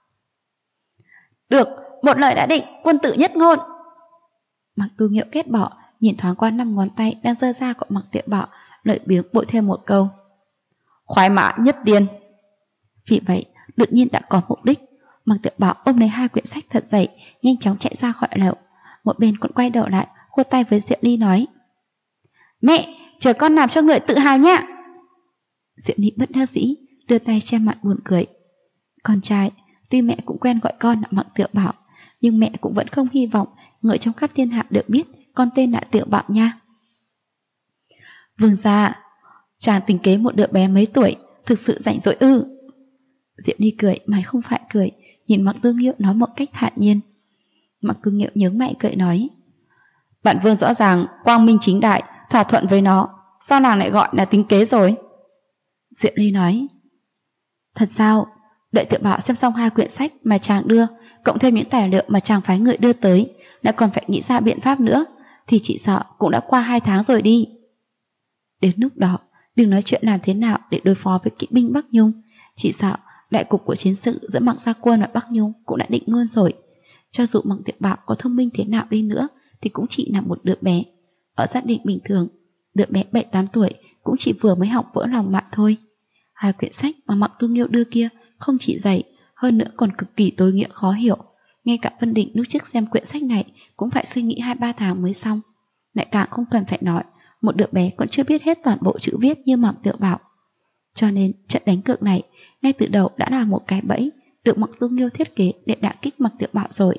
Được, một lời đã định, quân tử nhất ngôn. Mặc Tu Nghiêu ghét bỏ, nhìn thoáng qua 5 ngón tay đang giơ ra của Mặc Tiểu Bảo, lợi biếng bội thêm một câu: Khoái mã nhất tiên. Vì vậy, đột nhiên đã có mục đích. Mặc Tiểu Bảo ôm lấy 2 quyển sách thật dày, nhanh chóng chạy ra khỏi lều. Một bên còn quay đầu lại, khua tay với Diệu Ly nói: Mẹ, chờ con làm cho người tự hào nhá. Diệu Ly bất đắc dĩ, đưa tay che mặt buồn cười. Con trai, tuy mẹ cũng quen gọi con là Mặc Tiểu Bảo, nhưng mẹ cũng vẫn không hy vọng người trong khắp thiên hạ được biết con tên là Tiểu Bảo nha. Vương gia, chàng tính kế một đứa bé mấy tuổi, thực sự rảnh rỗi ư? Diệu Ly cười mà không phải cười, nhìn Mặc Tu Nghiêu nói một cách thản nhiên. Mặc Tu Nghiêu nhướng mày cười nói: Bạn vương rõ ràng quang minh chính đại thỏa thuận với nó, sao nàng lại gọi là tính kế rồi? Diệu Ly nói: Thật sao? Đợi Tiểu Bảo xem xong 2 quyển sách mà chàng đưa, cộng thêm những tài liệu mà chàng phái người đưa tới, lại còn phải nghĩ ra biện pháp nữa, thì chỉ sợ cũng đã qua 2 tháng rồi đi. Đến lúc đó, đừng nói chuyện làm thế nào để đối phó với kỵ binh Bắc Nhung, chỉ sợ đại cục của chiến sự giữa Mặc Gia Quân và Bắc Nhung cũng đã định luôn rồi. Cho dù Mặc Tiểu Bảo có thông minh thế nào đi nữa thì cũng chỉ là một đứa bé. Ở gia đình bình thường, đứa bé 7-8 tuổi cũng chỉ vừa mới học vỡ lòng mà thôi. 2 quyển sách mà Mặc Tu Nghiêu đưa kia không chỉ dày, hơn nữa còn cực kỳ tối nghĩa khó hiểu. Ngay cả Vân Định lúc trước xem quyển sách này cũng phải suy nghĩ 2-3 tháng mới xong. Lại càng không cần phải nói, một đứa bé còn chưa biết hết toàn bộ chữ viết như Mặc Tiểu Bảo. Cho nên trận đánh cược này ngay từ đầu đã là một cái bẫy được Mặc Tu Nghiêu thiết kế để đả kích Mặc Tiểu Bảo rồi.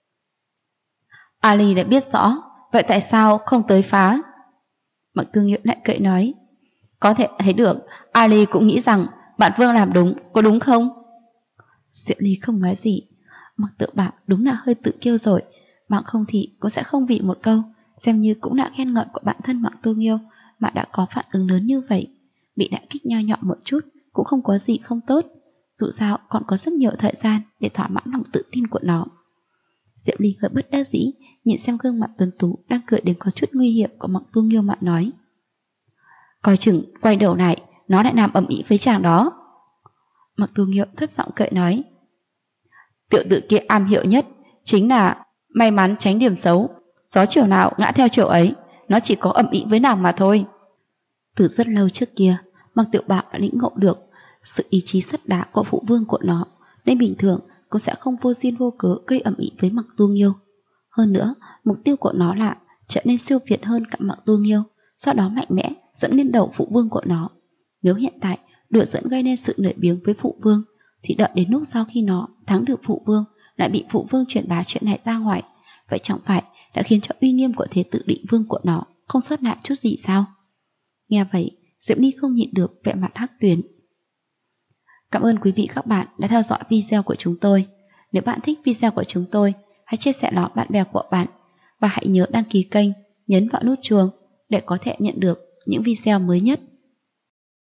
Ali đã biết rõ, vậy tại sao không tới phá? Mặc Tu Nghiêu lại cười nói: Có thể thấy được, Ali cũng nghĩ rằng bạn vương làm đúng, có đúng không? Diệu Ly không nói gì. Mặc Tiểu Bảo đúng là hơi tự kiêu rồi, bằng không thì cũng sẽ không vì một câu xem như cũng là khen ngợi của bản thân Mặc Tu Nghiêu mà đã có phản ứng lớn như vậy. Bị đả kích nho nhỏ một chút cũng không có gì không tốt, dù sao còn có rất nhiều thời gian để thỏa mãn lòng tự tin của nó. Diệu Ly hơi bất đắc dĩ nhìn xem gương mặt tuấn tú đang cười đến có chút nguy hiểm của Mặc Tu Nghiêu mà nói: Coi chừng quay đầu lại nó lại làm ầm ĩ với chàng đó. Mặc Tu Nghiêu thấp giọng cười nói: Tiểu tử kia am hiểu nhất chính là may mắn tránh điểm xấu, gió chiều nào ngã theo chiều ấy, nó chỉ có ầm ĩ với nàng mà thôi. Từ rất lâu trước kia, Mặc Tiểu Bảo đã lĩnh ngộ được sự ý chí sắt đá của phụ vương của nó, nên bình thường cũng sẽ không vô duyên vô cớ gây ầm ĩ với Mặc Tu Nghiêu. Hơn nữa, mục tiêu của nó là trở nên siêu việt hơn cả Mặc Tu Nghiêu, sau đó mạnh mẽ dẫn lên đầu phụ vương của nó. Nếu hiện tại đùa dẫn gây nên sự lười biếng với phụ vương, thì đợi đến lúc sau khi nó thắng được phụ vương lại bị phụ vương truyền bá chuyện này ra ngoài, vậy chẳng phải đã khiến cho uy nghiêm của thế tử Định Vương của nó không sót lại chút gì sao? Nghe vậy, Diệu Ly không nhịn được vẻ mặt hắc tuyến. Cảm ơn quý vị các bạn đã theo dõi video của chúng tôi. Nếu bạn thích video của chúng tôi, hãy chia sẻ nó bạn bè của bạn và hãy nhớ đăng ký kênh, nhấn vào nút chuông để có thể nhận được những video mới nhất.